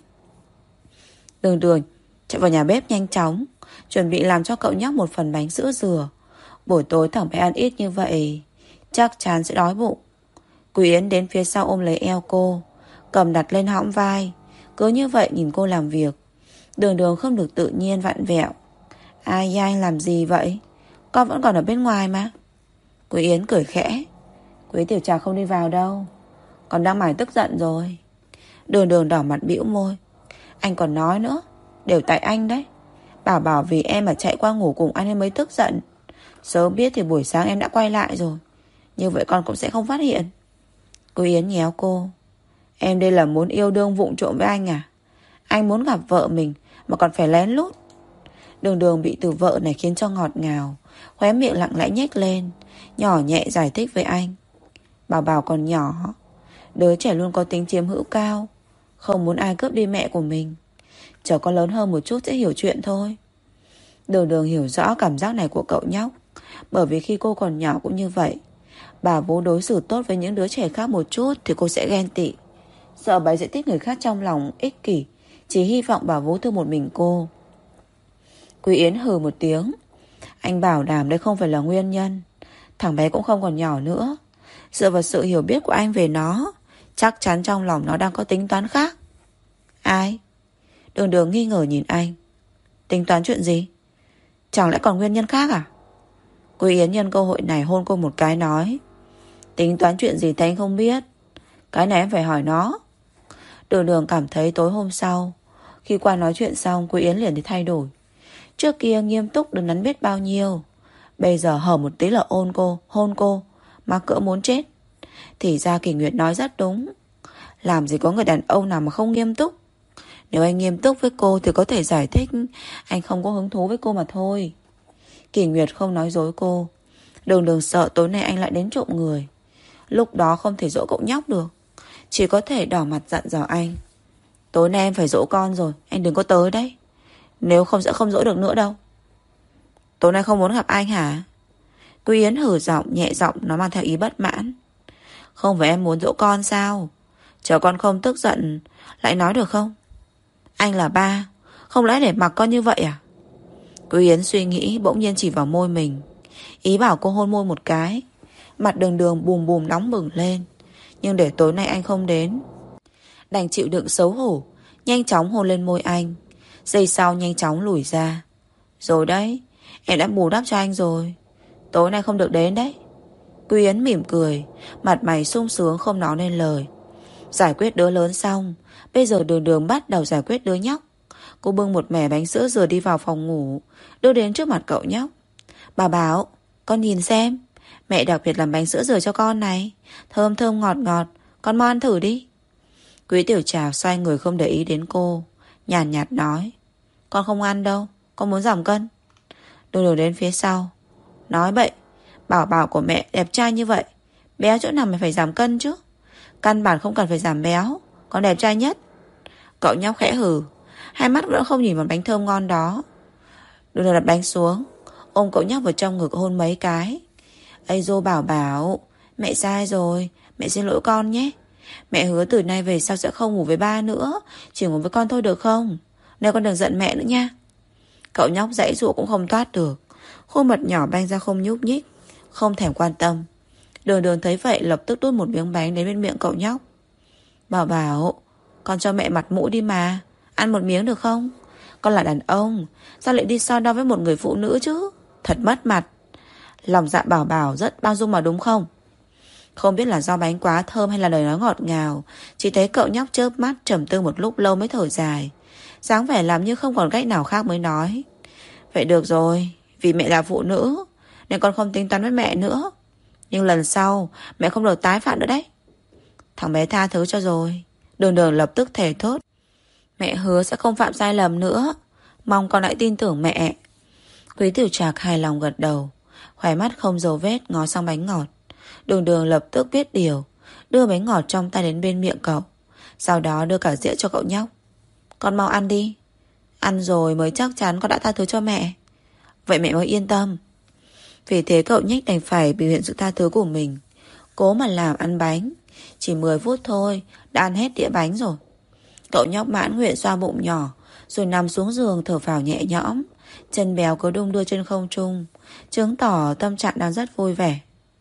Đường Đường chạy vào nhà bếp nhanh chóng, chuẩn bị làm cho cậu nhóc một phần bánh sữa dừa. Buổi tối thằng bé ăn ít như vậy chắc chắn sẽ đói bụng. Quý Yến đến phía sau ôm lấy eo cô, cầm đặt lên hõm vai, cứ như vậy nhìn cô làm việc. Đường Đường không được tự nhiên vặn vẹo. Ai anh làm gì vậy? Con vẫn còn ở bên ngoài mà. Quý Yến cười khẽ. Quý Tiểu Trà không đi vào đâu, con đang mải tức giận rồi. Đường Đường đỏ mặt bĩu môi. Anh còn nói nữa, đều tại anh đấy. Bảo vì em mà chạy qua ngủ cùng anh mới tức giận. Sớm biết thì buổi sáng em đã quay lại rồi. Như vậy con cũng sẽ không phát hiện. Quý Yến nhéo cô. Em đây là muốn yêu đương vụng trộm với anh à? Anh muốn gặp vợ mình mà còn phải lén lút. Đường Đường bị từ vợ này khiến cho ngọt ngào, khóe miệng lặng lẽ nhếch lên, nhỏ nhẹ giải thích với anh. Bảo còn nhỏ, đứa trẻ luôn có tính chiếm hữu cao, không muốn ai cướp đi mẹ của mình. Chờ con lớn hơn một chút sẽ hiểu chuyện thôi. Đường Đường hiểu rõ cảm giác này của cậu nhóc, bởi vì khi cô còn nhỏ cũng như vậy. Bà Vú đối xử tốt với những đứa trẻ khác một chút thì cô sẽ ghen tị, sợ bà sẽ thích người khác trong lòng ích kỷ, chỉ hy vọng bà Vú thương một mình cô. Quý Yến hừ một tiếng. Anh bảo đảm đây không phải là nguyên nhân. Thằng bé cũng không còn nhỏ nữa. Dựa vào sự hiểu biết của anh về nó, chắc chắn trong lòng nó đang có tính toán khác. Ai? Đường Đường nghi ngờ nhìn anh. Tính toán chuyện gì? Chẳng lẽ còn nguyên nhân khác à? Quý Yến nhân cơ hội này hôn cô một cái nói. Tính toán chuyện gì thì anh không biết. Cái này em phải hỏi nó. Đường Đường cảm thấy tối hôm sau, khi qua nói chuyện xong, Quý Yến liền thấy thay đổi. Trước kia nghiêm túc đừng nắn biết bao nhiêu, bây giờ hở một tí là ôn cô, hôn cô, mà cỡ muốn chết. Thì ra Kỳ Nguyệt nói rất đúng. Làm gì có người đàn ông nào mà không nghiêm túc. Nếu anh nghiêm túc với cô thì có thể giải thích anh không có hứng thú với cô mà thôi. Kỳ Nguyệt không nói dối cô. Đường Đường sợ tối nay anh lại đến trộm người. Lúc đó không thể dỗ cậu nhóc được, chỉ có thể đỏ mặt dặn dò anh. Tối nay em phải dỗ con rồi, anh đừng có tới đấy. Nếu không sẽ không dỗ được nữa đâu. Tối nay không muốn gặp anh hả? Quý Yến hử giọng, nhẹ giọng, nó mang theo ý bất mãn. Không phải em muốn dỗ con sao? Chờ con không tức giận lại nói được không? Anh là ba, không lẽ để mặc con như vậy à? Quý Yến suy nghĩ, bỗng nhiên chỉ vào môi mình, ý bảo cô hôn môi một cái. Mặt Đường Đường bùm bùm nóng bừng lên. Nhưng để tối nay anh không đến, đành chịu đựng xấu hổ, nhanh chóng hôn lên môi anh. Giây sau nhanh chóng lùi ra. Rồi đấy, em đã bù đắp cho anh rồi. Tối nay không được đến đấy. Quý Yến mỉm cười, mặt mày sung sướng không nói nên lời. Giải quyết đứa lớn xong, bây giờ Đường Đường bắt đầu giải quyết đứa nhóc. Cô bưng một mẻ bánh sữa dừa đi vào phòng ngủ, đưa đến trước mặt cậu nhóc. Bà bảo, con nhìn xem, mẹ đặc biệt làm bánh sữa dừa cho con này, thơm thơm ngọt ngọt, con mau ăn thử đi. Quý Tiểu Trà xoay người không để ý đến cô, nhàn nhạt nói. Con không ăn đâu, con muốn giảm cân. Đường Đường đến phía sau. Nói bậy, bảo của mẹ đẹp trai như vậy, béo chỗ nào mà phải giảm cân chứ? Căn bản không cần phải giảm béo, con đẹp trai nhất. Cậu nhóc khẽ hừ, hai mắt vẫn không nhìn vào bánh thơm ngon đó. Đường Đường đặt bánh xuống, ôm cậu nhóc vào trong ngực hôn mấy cái. Ây dô bảo, mẹ sai rồi, mẹ xin lỗi con nhé. Mẹ hứa từ nay về sau sẽ không ngủ với ba nữa, chỉ ngủ với con thôi được không? Nên con đừng giận mẹ nữa nha. Cậu nhóc giãy giụa cũng không thoát được, khuôn mặt nhỏ banh ra không nhúc nhích, không thèm quan tâm. Đường Đường thấy vậy lập tức đút một miếng bánh đến bên miệng cậu nhóc. Bảo, con cho mẹ mặt mũi đi mà, ăn một miếng được không? Con là đàn ông, sao lại đi so đo với một người phụ nữ chứ? Thật mất mặt. Lòng dạ Bảo rất bao dung mà đúng không? Không biết là do bánh quá thơm hay là lời nói ngọt ngào, chỉ thấy cậu nhóc chớp mắt trầm tư một lúc lâu mới thở dài, dáng vẻ làm như không còn cách nào khác mới nói. Vậy được rồi, vì mẹ là phụ nữ nên con không tính toán với mẹ nữa. Nhưng lần sau mẹ không được tái phạm nữa đấy. Thằng bé tha thứ cho rồi. Đường Đường lập tức thề thốt. Mẹ hứa sẽ không phạm sai lầm nữa, mong con hãy tin tưởng mẹ. Quý Tiểu Trạc hài lòng gật đầu, khóe mắt không dấu vết ngó sang bánh ngọt. Đường Đường lập tức biết điều, đưa bánh ngọt trong tay đến bên miệng cậu, sau đó đưa cả dĩa cho cậu nhóc. Con mau ăn đi, ăn rồi mới chắc chắn con đã tha thứ cho mẹ. Vậy mẹ mới yên tâm. Vì thế cậu nhích đành phải biểu hiện sự tha thứ của mình, cố mà làm ăn bánh. Chỉ 10 phút thôi đã ăn hết đĩa bánh rồi. Cậu nhóc mãn nguyện xoa bụng nhỏ, rồi nằm xuống giường thở phào nhẹ nhõm. Chân béo cứ đung đưa trên không trung, chứng tỏ tâm trạng đang rất vui vẻ.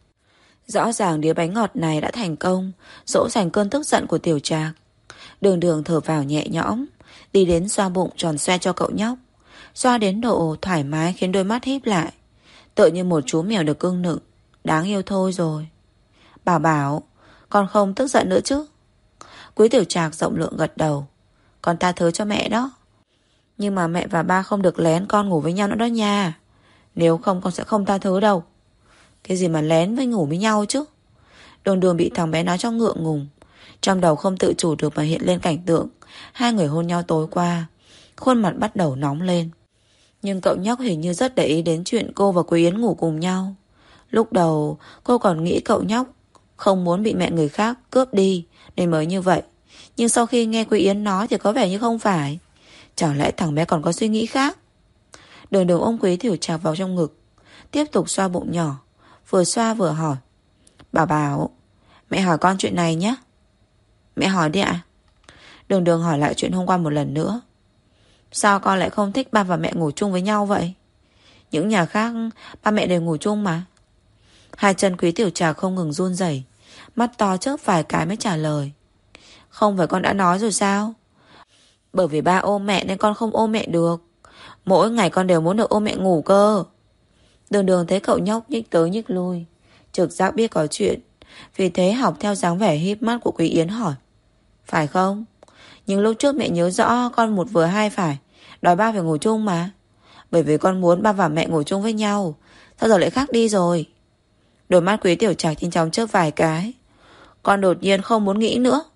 Rõ ràng đĩa bánh ngọt này đã thành công dỗ dành cơn tức giận của Tiểu Trạc. Đường Đường thở vào nhẹ nhõm, đi đến xoa bụng tròn xoe cho cậu nhóc. Xoa đến độ thoải mái khiến đôi mắt híp lại, tựa như một chú mèo được cưng nựng. Đáng yêu thôi rồi. Bảo Bảo, con không tức giận nữa chứ? Quý Tiểu Trạc rộng lượng gật đầu. Con tha thứ cho mẹ đó. Nhưng mà mẹ và ba không được lén con ngủ với nhau nữa đó nha. Nếu không con sẽ không tha thứ đâu. Cái gì mà lén với ngủ với nhau chứ? Đường Đường bị thằng bé nói cho ngượng ngùng. Trong đầu không tự chủ được mà hiện lên cảnh tượng hai người hôn nhau tối qua. Khuôn mặt bắt đầu nóng lên. Nhưng cậu nhóc hình như rất để ý đến chuyện cô và Quý Yến ngủ cùng nhau. Lúc đầu cô còn nghĩ cậu nhóc không muốn bị mẹ người khác cướp đi nên mới như vậy. Nhưng sau khi nghe Quý Yến nói thì có vẻ như không phải. Chẳng lẽ thằng bé còn có suy nghĩ khác? Đường Đường ôm Quý Tiểu Trạc vào trong ngực, tiếp tục xoa bụng nhỏ, vừa xoa vừa hỏi. Bảo Bảo, mẹ hỏi con chuyện này nhé. Mẹ hỏi đi ạ. Đường Đường hỏi lại chuyện hôm qua một lần nữa. Sao con lại không thích ba và mẹ ngủ chung với nhau vậy? Những nhà khác ba mẹ đều ngủ chung mà. Hai chân Quý Tiểu Trạc không ngừng run rẩy, mắt to chớp vài cái mới trả lời. Không phải con đã nói rồi sao? Bởi vì ba ôm mẹ nên con không ôm mẹ được. Mỗi ngày con đều muốn được ôm mẹ ngủ cơ. Đường Đường thấy cậu nhóc nhích tới nhích lui, trực giác biết có chuyện, vì thế học theo dáng vẻ híp mắt của Quý Yến hỏi. Phải không? Nhưng lúc trước mẹ nhớ rõ con một vừa hai phải, đòi ba phải ngủ chung mà. Bởi vì con muốn ba và mẹ ngủ chung với nhau. Sao giờ lại khác đi rồi? Đôi mắt Quý Tiểu Trạc nhanh chóng chớp vài cái. Con đột nhiên không muốn nghĩ nữa.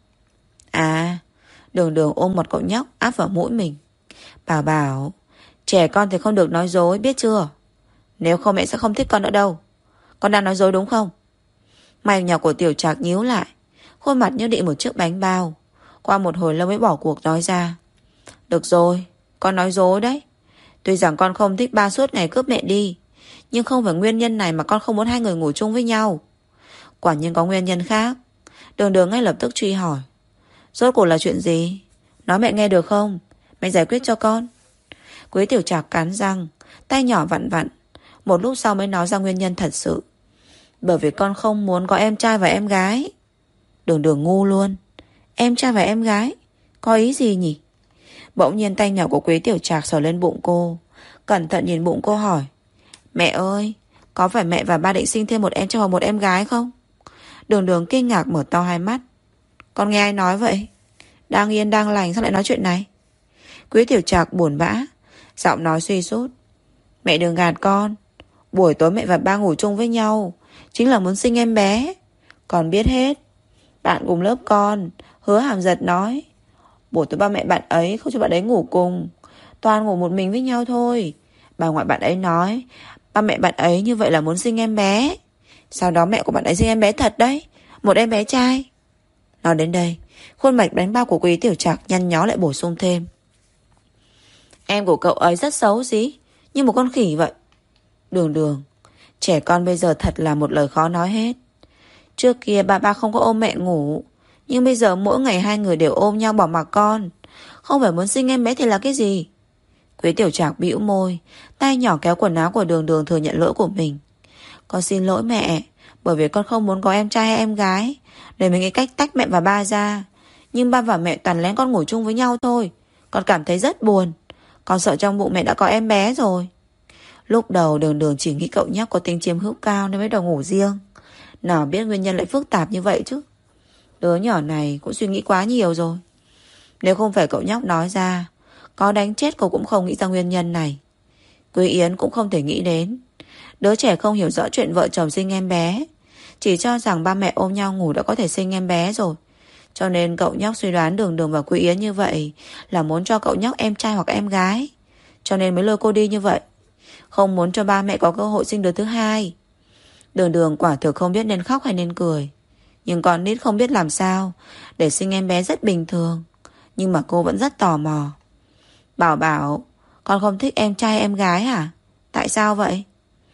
À, Đường Đường ôm một cậu nhóc áp vào mũi mình. Bảo Bảo, trẻ con thì không được nói dối biết chưa? Nếu không mẹ sẽ không thích con nữa đâu. Con đang nói dối đúng không? Mày nhỏ của Tiểu Trạc nhíu lại, khuôn mặt như định một chiếc bánh bao. Qua một hồi lâu mới bỏ cuộc nói ra. Được rồi, con nói dối đấy. Tuy rằng con không thích ba suốt ngày cướp mẹ đi, nhưng không phải nguyên nhân này mà con không muốn hai người ngủ chung với nhau. Quả nhiên có nguyên nhân khác. Đường Đường ngay lập tức truy hỏi. Rốt cuộc là chuyện gì? Nói mẹ nghe được không? Mẹ giải quyết cho con. Quý Tiểu Trạc cắn răng, tay nhỏ vặn vặn. Một lúc sau mới nói ra nguyên nhân thật sự. Bởi vì con không muốn có em trai và em gái. Đường Đường ngu luôn. Em trai và em gái? Có ý gì nhỉ? Bỗng nhiên tay nhỏ của Quý Tiểu Trạc sờ lên bụng cô, cẩn thận nhìn bụng cô hỏi. Mẹ ơi, có phải mẹ và ba định sinh thêm một em trai hoặc một em gái không? Đường Đường kinh ngạc mở to hai mắt. Con nghe ai nói vậy? Đang yên đang lành sao lại nói chuyện này? Quý Tiểu Trạc buồn bã, giọng nói suy sút. Mẹ đừng gạt con. Buổi tối mẹ và ba ngủ chung với nhau chính là muốn sinh em bé. Con biết hết. Bạn cùng lớp con Hứa Hàm Giật nói buổi tối ba mẹ bạn ấy không cho bạn ấy ngủ cùng, toàn ngủ một mình với nhau thôi. Bà ngoại bạn ấy nói ba mẹ bạn ấy như vậy là muốn sinh em bé. Sau đó mẹ của bạn ấy sinh em bé thật đấy, một em bé trai. Nói đến đây, khuôn mặt bánh bao của Quý Tiểu Trạc nhăn nhó lại bổ sung thêm. Em của cậu ấy rất xấu xí, như một con khỉ vậy. Đường Đường, trẻ con bây giờ thật là một lời khó nói hết. Trước kia ba không có ôm mẹ ngủ, nhưng bây giờ mỗi ngày hai người đều ôm nhau bỏ mặc con. Không phải muốn sinh em bé thì là cái gì? Quý Tiểu Trạc bĩu môi, tay nhỏ kéo quần áo của Đường Đường thừa nhận lỗi của mình. Con xin lỗi mẹ, bởi vì con không muốn có em trai hay em gái, để mình nghĩ cách tách mẹ và ba ra. Nhưng ba và mẹ toàn lén con ngủ chung với nhau thôi. Con cảm thấy rất buồn. Con sợ trong bụng mẹ đã có em bé rồi. Lúc đầu Đường Đường chỉ nghĩ cậu nhóc có tính chiếm hữu cao nên mới đầu ngủ riêng. Nào biết nguyên nhân lại phức tạp như vậy chứ. Đứa nhỏ này cũng suy nghĩ quá nhiều rồi. Nếu không phải cậu nhóc nói ra, có đánh chết cô cũng không nghĩ ra nguyên nhân này. Quý Yến cũng không thể nghĩ đến. Đứa trẻ không hiểu rõ chuyện vợ chồng sinh em bé, chỉ cho rằng ba mẹ ôm nhau ngủ đã có thể sinh em bé rồi. Cho nên cậu nhóc suy đoán Đường Đường và Quý Yến như vậy là muốn cho cậu nhóc em trai hoặc em gái, cho nên mới lôi cô đi như vậy, không muốn cho ba mẹ có cơ hội sinh đứa thứ hai. Đường Đường quả thực không biết nên khóc hay nên cười. Nhưng con nít không biết làm sao để sinh em bé rất bình thường. Nhưng mà cô vẫn rất tò mò. Bảo Bảo, con không thích em trai em gái hả? Tại sao vậy?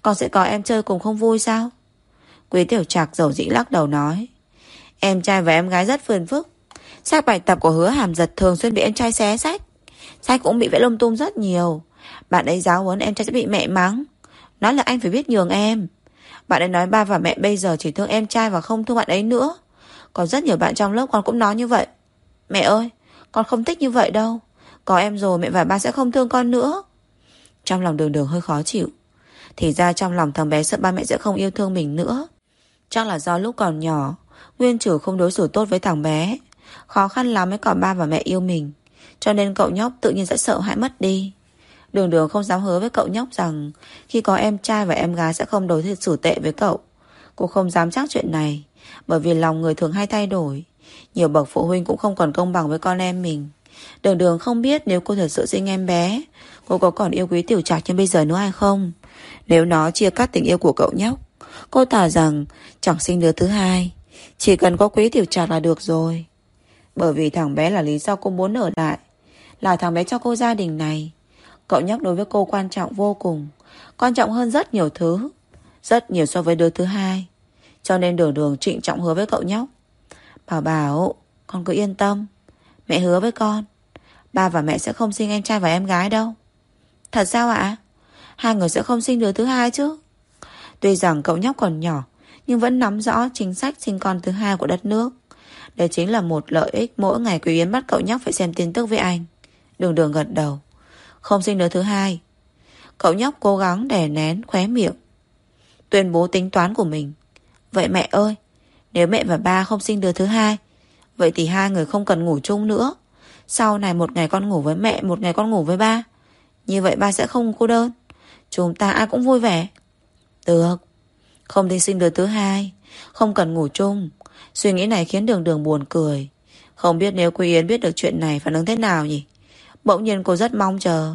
Con sẽ có em chơi cùng không vui sao? Quý Tiểu Trạc dầu dĩ lắc đầu nói. Em trai và em gái rất phiền phức. Sách bài tập của Hứa Hàm Giật thường xuyên bị em trai xé sách. Sách cũng bị vẽ lung tung rất nhiều. Bạn ấy giáo huấn em trai sẽ bị mẹ mắng. Nói là anh phải biết nhường em. Bạn ấy nói ba và mẹ bây giờ chỉ thương em trai và không thương bạn ấy nữa. Còn rất nhiều bạn trong lớp con cũng nói như vậy. Mẹ ơi, con không thích như vậy đâu. Có em rồi mẹ và ba sẽ không thương con nữa. Trong lòng Đường Đường hơi khó chịu. Thì ra trong lòng thằng bé sợ ba mẹ sẽ không yêu thương mình nữa. Chắc là do lúc còn nhỏ Nguyên Trử không đối xử tốt với thằng bé. Khó khăn lắm mới có ba và mẹ yêu mình. Cho nên cậu nhóc tự nhiên sẽ sợ hãi mất đi. Đường Đường không dám hứa với cậu nhóc rằng khi có em trai và em gái sẽ không đối xử tệ với cậu. Cô không dám chắc chuyện này, bởi vì lòng người thường hay thay đổi. Nhiều bậc phụ huynh cũng không còn công bằng với con em mình. Đường Đường không biết nếu cô thật sự sinh em bé, cô có còn yêu Quý Tiểu Trạc như bây giờ nữa hay không. Nếu nó chia cắt tình yêu của cậu nhóc, cô thà rằng chẳng sinh đứa thứ hai, chỉ cần có Quý Tiểu Trạc là được rồi. Bởi vì thằng bé là lý do cô muốn ở lại. Là thằng bé cho cô gia đình này. Cậu nhóc đối với cô quan trọng vô cùng. Quan trọng hơn rất nhiều thứ. Rất nhiều so với đứa thứ hai. Cho nên Đường Đường trịnh trọng hứa với cậu nhóc. Bảo Bảo, con cứ yên tâm. Mẹ hứa với con, ba và mẹ sẽ không sinh em trai và em gái đâu. Thật sao ạ? Hai người sẽ không sinh đứa thứ hai chứ? Tuy rằng cậu nhóc còn nhỏ, nhưng vẫn nắm rõ chính sách sinh con thứ hai của đất nước. Đây chính là một lợi ích mỗi ngày Quý Yến bắt cậu nhóc phải xem tin tức với anh. Đường Đường gật đầu. Không sinh đứa thứ hai. Cậu nhóc cố gắng đè nén khóe miệng, tuyên bố tính toán của mình. Vậy mẹ ơi, nếu mẹ và ba không sinh đứa thứ hai, vậy thì hai người không cần ngủ chung nữa. Sau này một ngày con ngủ với mẹ, một ngày con ngủ với ba. Như vậy ba sẽ không cô đơn. Chúng ta ai cũng vui vẻ. Được. Không thể sinh đứa thứ hai, không cần ngủ chung. Suy nghĩ này khiến Đường Đường buồn cười. Không biết nếu Quý Yến biết được chuyện này phản ứng thế nào nhỉ? Bỗng nhiên cô rất mong chờ.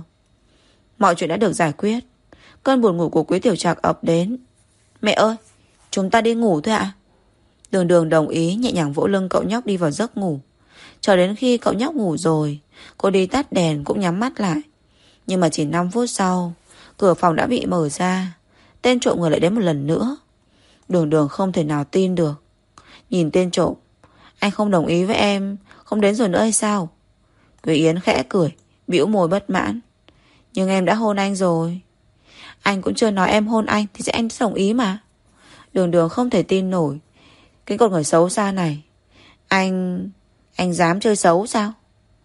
Mọi chuyện đã được giải quyết. Cơn buồn ngủ của Quý Tiểu Trạc ập đến. Mẹ ơi, chúng ta đi ngủ thôi ạ. Đường Đường đồng ý, nhẹ nhàng vỗ lưng cậu nhóc đi vào giấc ngủ. Cho đến khi cậu nhóc ngủ rồi, cô đi tắt đèn cũng nhắm mắt lại. Nhưng mà chỉ 5 phút sau, cửa phòng đã bị mở ra. Tên trộm người lại đến một lần nữa. Đường Đường không thể nào tin được. Nhìn tên trộm. Anh không đồng ý với em, không đến rồi nữa hay sao? Quý Yến khẽ cười, bĩu môi bất mãn. Nhưng em đã hôn anh rồi. Anh cũng chưa nói em hôn anh thì anh sẽ đồng ý mà. Đường Đường không thể tin nổi. Cái con người xấu xa này. Anh dám chơi xấu sao?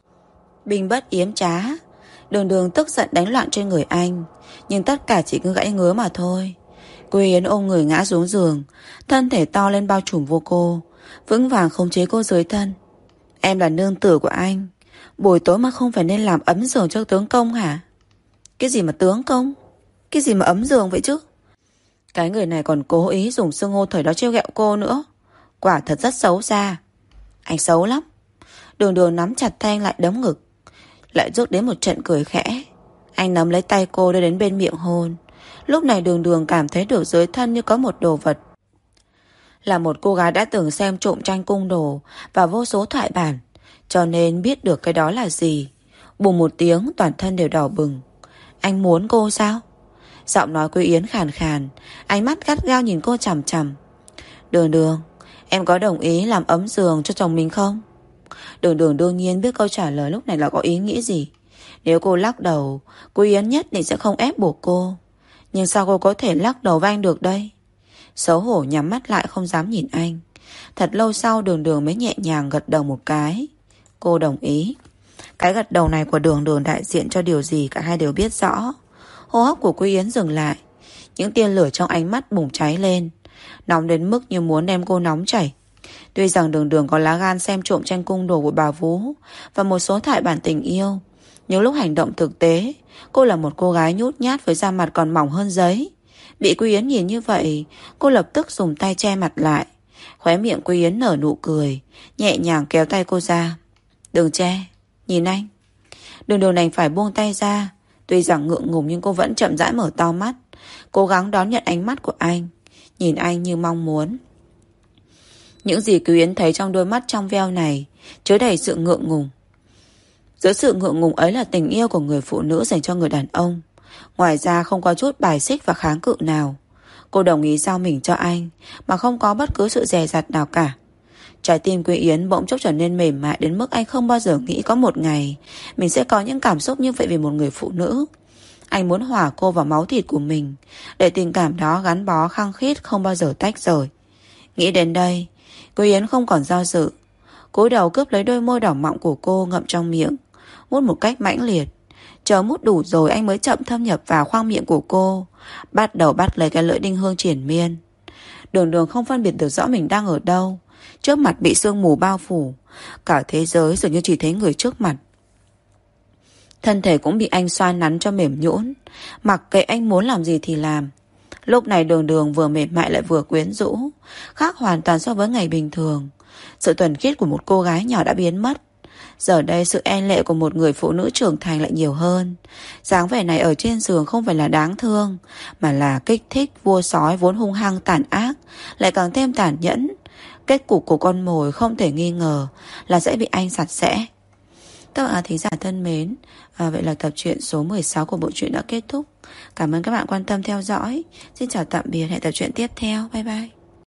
Bình bất yếm trá. Đường Đường tức giận đánh loạn trên người anh. Nhưng tất cả chỉ cứ gãy ngứa mà thôi. Quý Yến ôm người ngã xuống giường, thân thể to lên bao trùm vô cô, vững vàng khống chế cô dưới thân. Em là nương tử của anh, buổi tối mà không phải nên làm ấm giường cho tướng công hả? Cái gì mà tướng công? Cái gì mà ấm giường vậy chứ? Cái người này còn cố ý dùng xưng hô thời đó trêu ghẹo cô nữa. Quả thật rất xấu xa. Anh xấu lắm. Đường Đường nắm chặt tay anh lại đấm ngực, lại rước đến một trận cười khẽ. Anh nắm lấy tay cô đưa đến bên miệng hôn. Lúc này Đường Đường cảm thấy được dưới thân như có một đồ vật. Là một cô gái đã từng xem trộm tranh cung đồ và vô số thoại bản, cho nên biết được cái đó là gì. Bùng một tiếng, toàn thân đều đỏ bừng. Anh muốn cô sao? Giọng nói Quý Yến khàn khàn, ánh mắt gắt gao nhìn cô chằm chằm. Đường Đường, em có đồng ý làm ấm giường cho chồng mình không? Đường Đường đương nhiên biết câu trả lời lúc này là có ý nghĩ gì. Nếu cô lắc đầu, Quý Yến nhất định sẽ không ép buộc cô. Nhưng sao cô có thể lắc đầu với anh được đây? Xấu hổ nhắm mắt lại không dám nhìn anh. Thật lâu sau Đường Đường mới nhẹ nhàng gật đầu một cái. Cô đồng ý. Cái gật đầu này của Đường Đường đại diện cho điều gì cả hai đều biết rõ. Hô hấp của Quý Yến dừng lại. Những tia lửa trong ánh mắt bùng cháy lên, nóng đến mức như muốn đem cô nóng chảy. Tuy rằng Đường Đường có lá gan xem trộm tranh cung đồ của bà Vú và một số thoại bản tình yêu, nhưng lúc hành động thực tế, cô là một cô gái nhút nhát với da mặt còn mỏng hơn giấy. Bị Quý Yến nhìn như vậy, cô lập tức dùng tay che mặt lại. Khóe miệng Quý Yến nở nụ cười, nhẹ nhàng kéo tay cô ra. Đừng che, nhìn anh. Đường Đường đành phải buông tay ra. Tuy rằng ngượng ngùng nhưng cô vẫn chậm rãi mở to mắt, cố gắng đón nhận ánh mắt của anh, nhìn anh như mong muốn. Những gì Quý Yến thấy trong đôi mắt trong veo này chứa đầy sự ngượng ngùng. Giữa sự ngượng ngùng ấy là tình yêu của người phụ nữ dành cho người đàn ông. Ngoài ra không có chút bài xích và kháng cự nào. Cô đồng ý giao mình cho anh mà không có bất cứ sự dè dặt nào cả. Trái tim Quý Yến bỗng chốc trở nên mềm mại đến mức anh không bao giờ nghĩ có một ngày mình sẽ có những cảm xúc như vậy về một người phụ nữ. Anh muốn hòa cô vào máu thịt của mình, để tình cảm đó gắn bó khăng khít, không bao giờ tách rời. Nghĩ đến đây, Quý Yến không còn do dự, cúi đầu cướp lấy đôi môi đỏ mọng của cô ngậm trong miệng, mút một cách mãnh liệt. Chờ mút đủ rồi anh mới chậm thâm nhập vào khoang miệng của cô, bắt đầu bắt lấy cái lưỡi đinh hương triền miên. Đường Đường không phân biệt được rõ mình đang ở đâu. Trước mặt bị sương mù bao phủ, cả thế giới dường như chỉ thấy người trước mặt. Thân thể cũng bị anh xoa nắn cho mềm nhũn, mặc kệ anh muốn làm gì thì làm. Lúc này Đường Đường vừa mềm mại lại vừa quyến rũ, khác hoàn toàn so với ngày bình thường. Sự thuần khiết của một cô gái nhỏ đã biến mất. Giờ đây sự e lệ của một người phụ nữ trưởng thành lại nhiều hơn. Dáng vẻ này ở trên giường không phải là đáng thương, mà là kích thích. Vua sói vốn hung hăng tàn ác lại càng thêm tàn nhẫn. Kết cục của con mồi không thể nghi ngờ là sẽ bị anh sạch sẽ. Các bạn thính giả thân mến, vậy là tập truyện số 16 của bộ truyện đã kết thúc. Cảm ơn các bạn quan tâm theo dõi. Xin chào tạm biệt, hẹn tập truyện tiếp theo. Bye bye.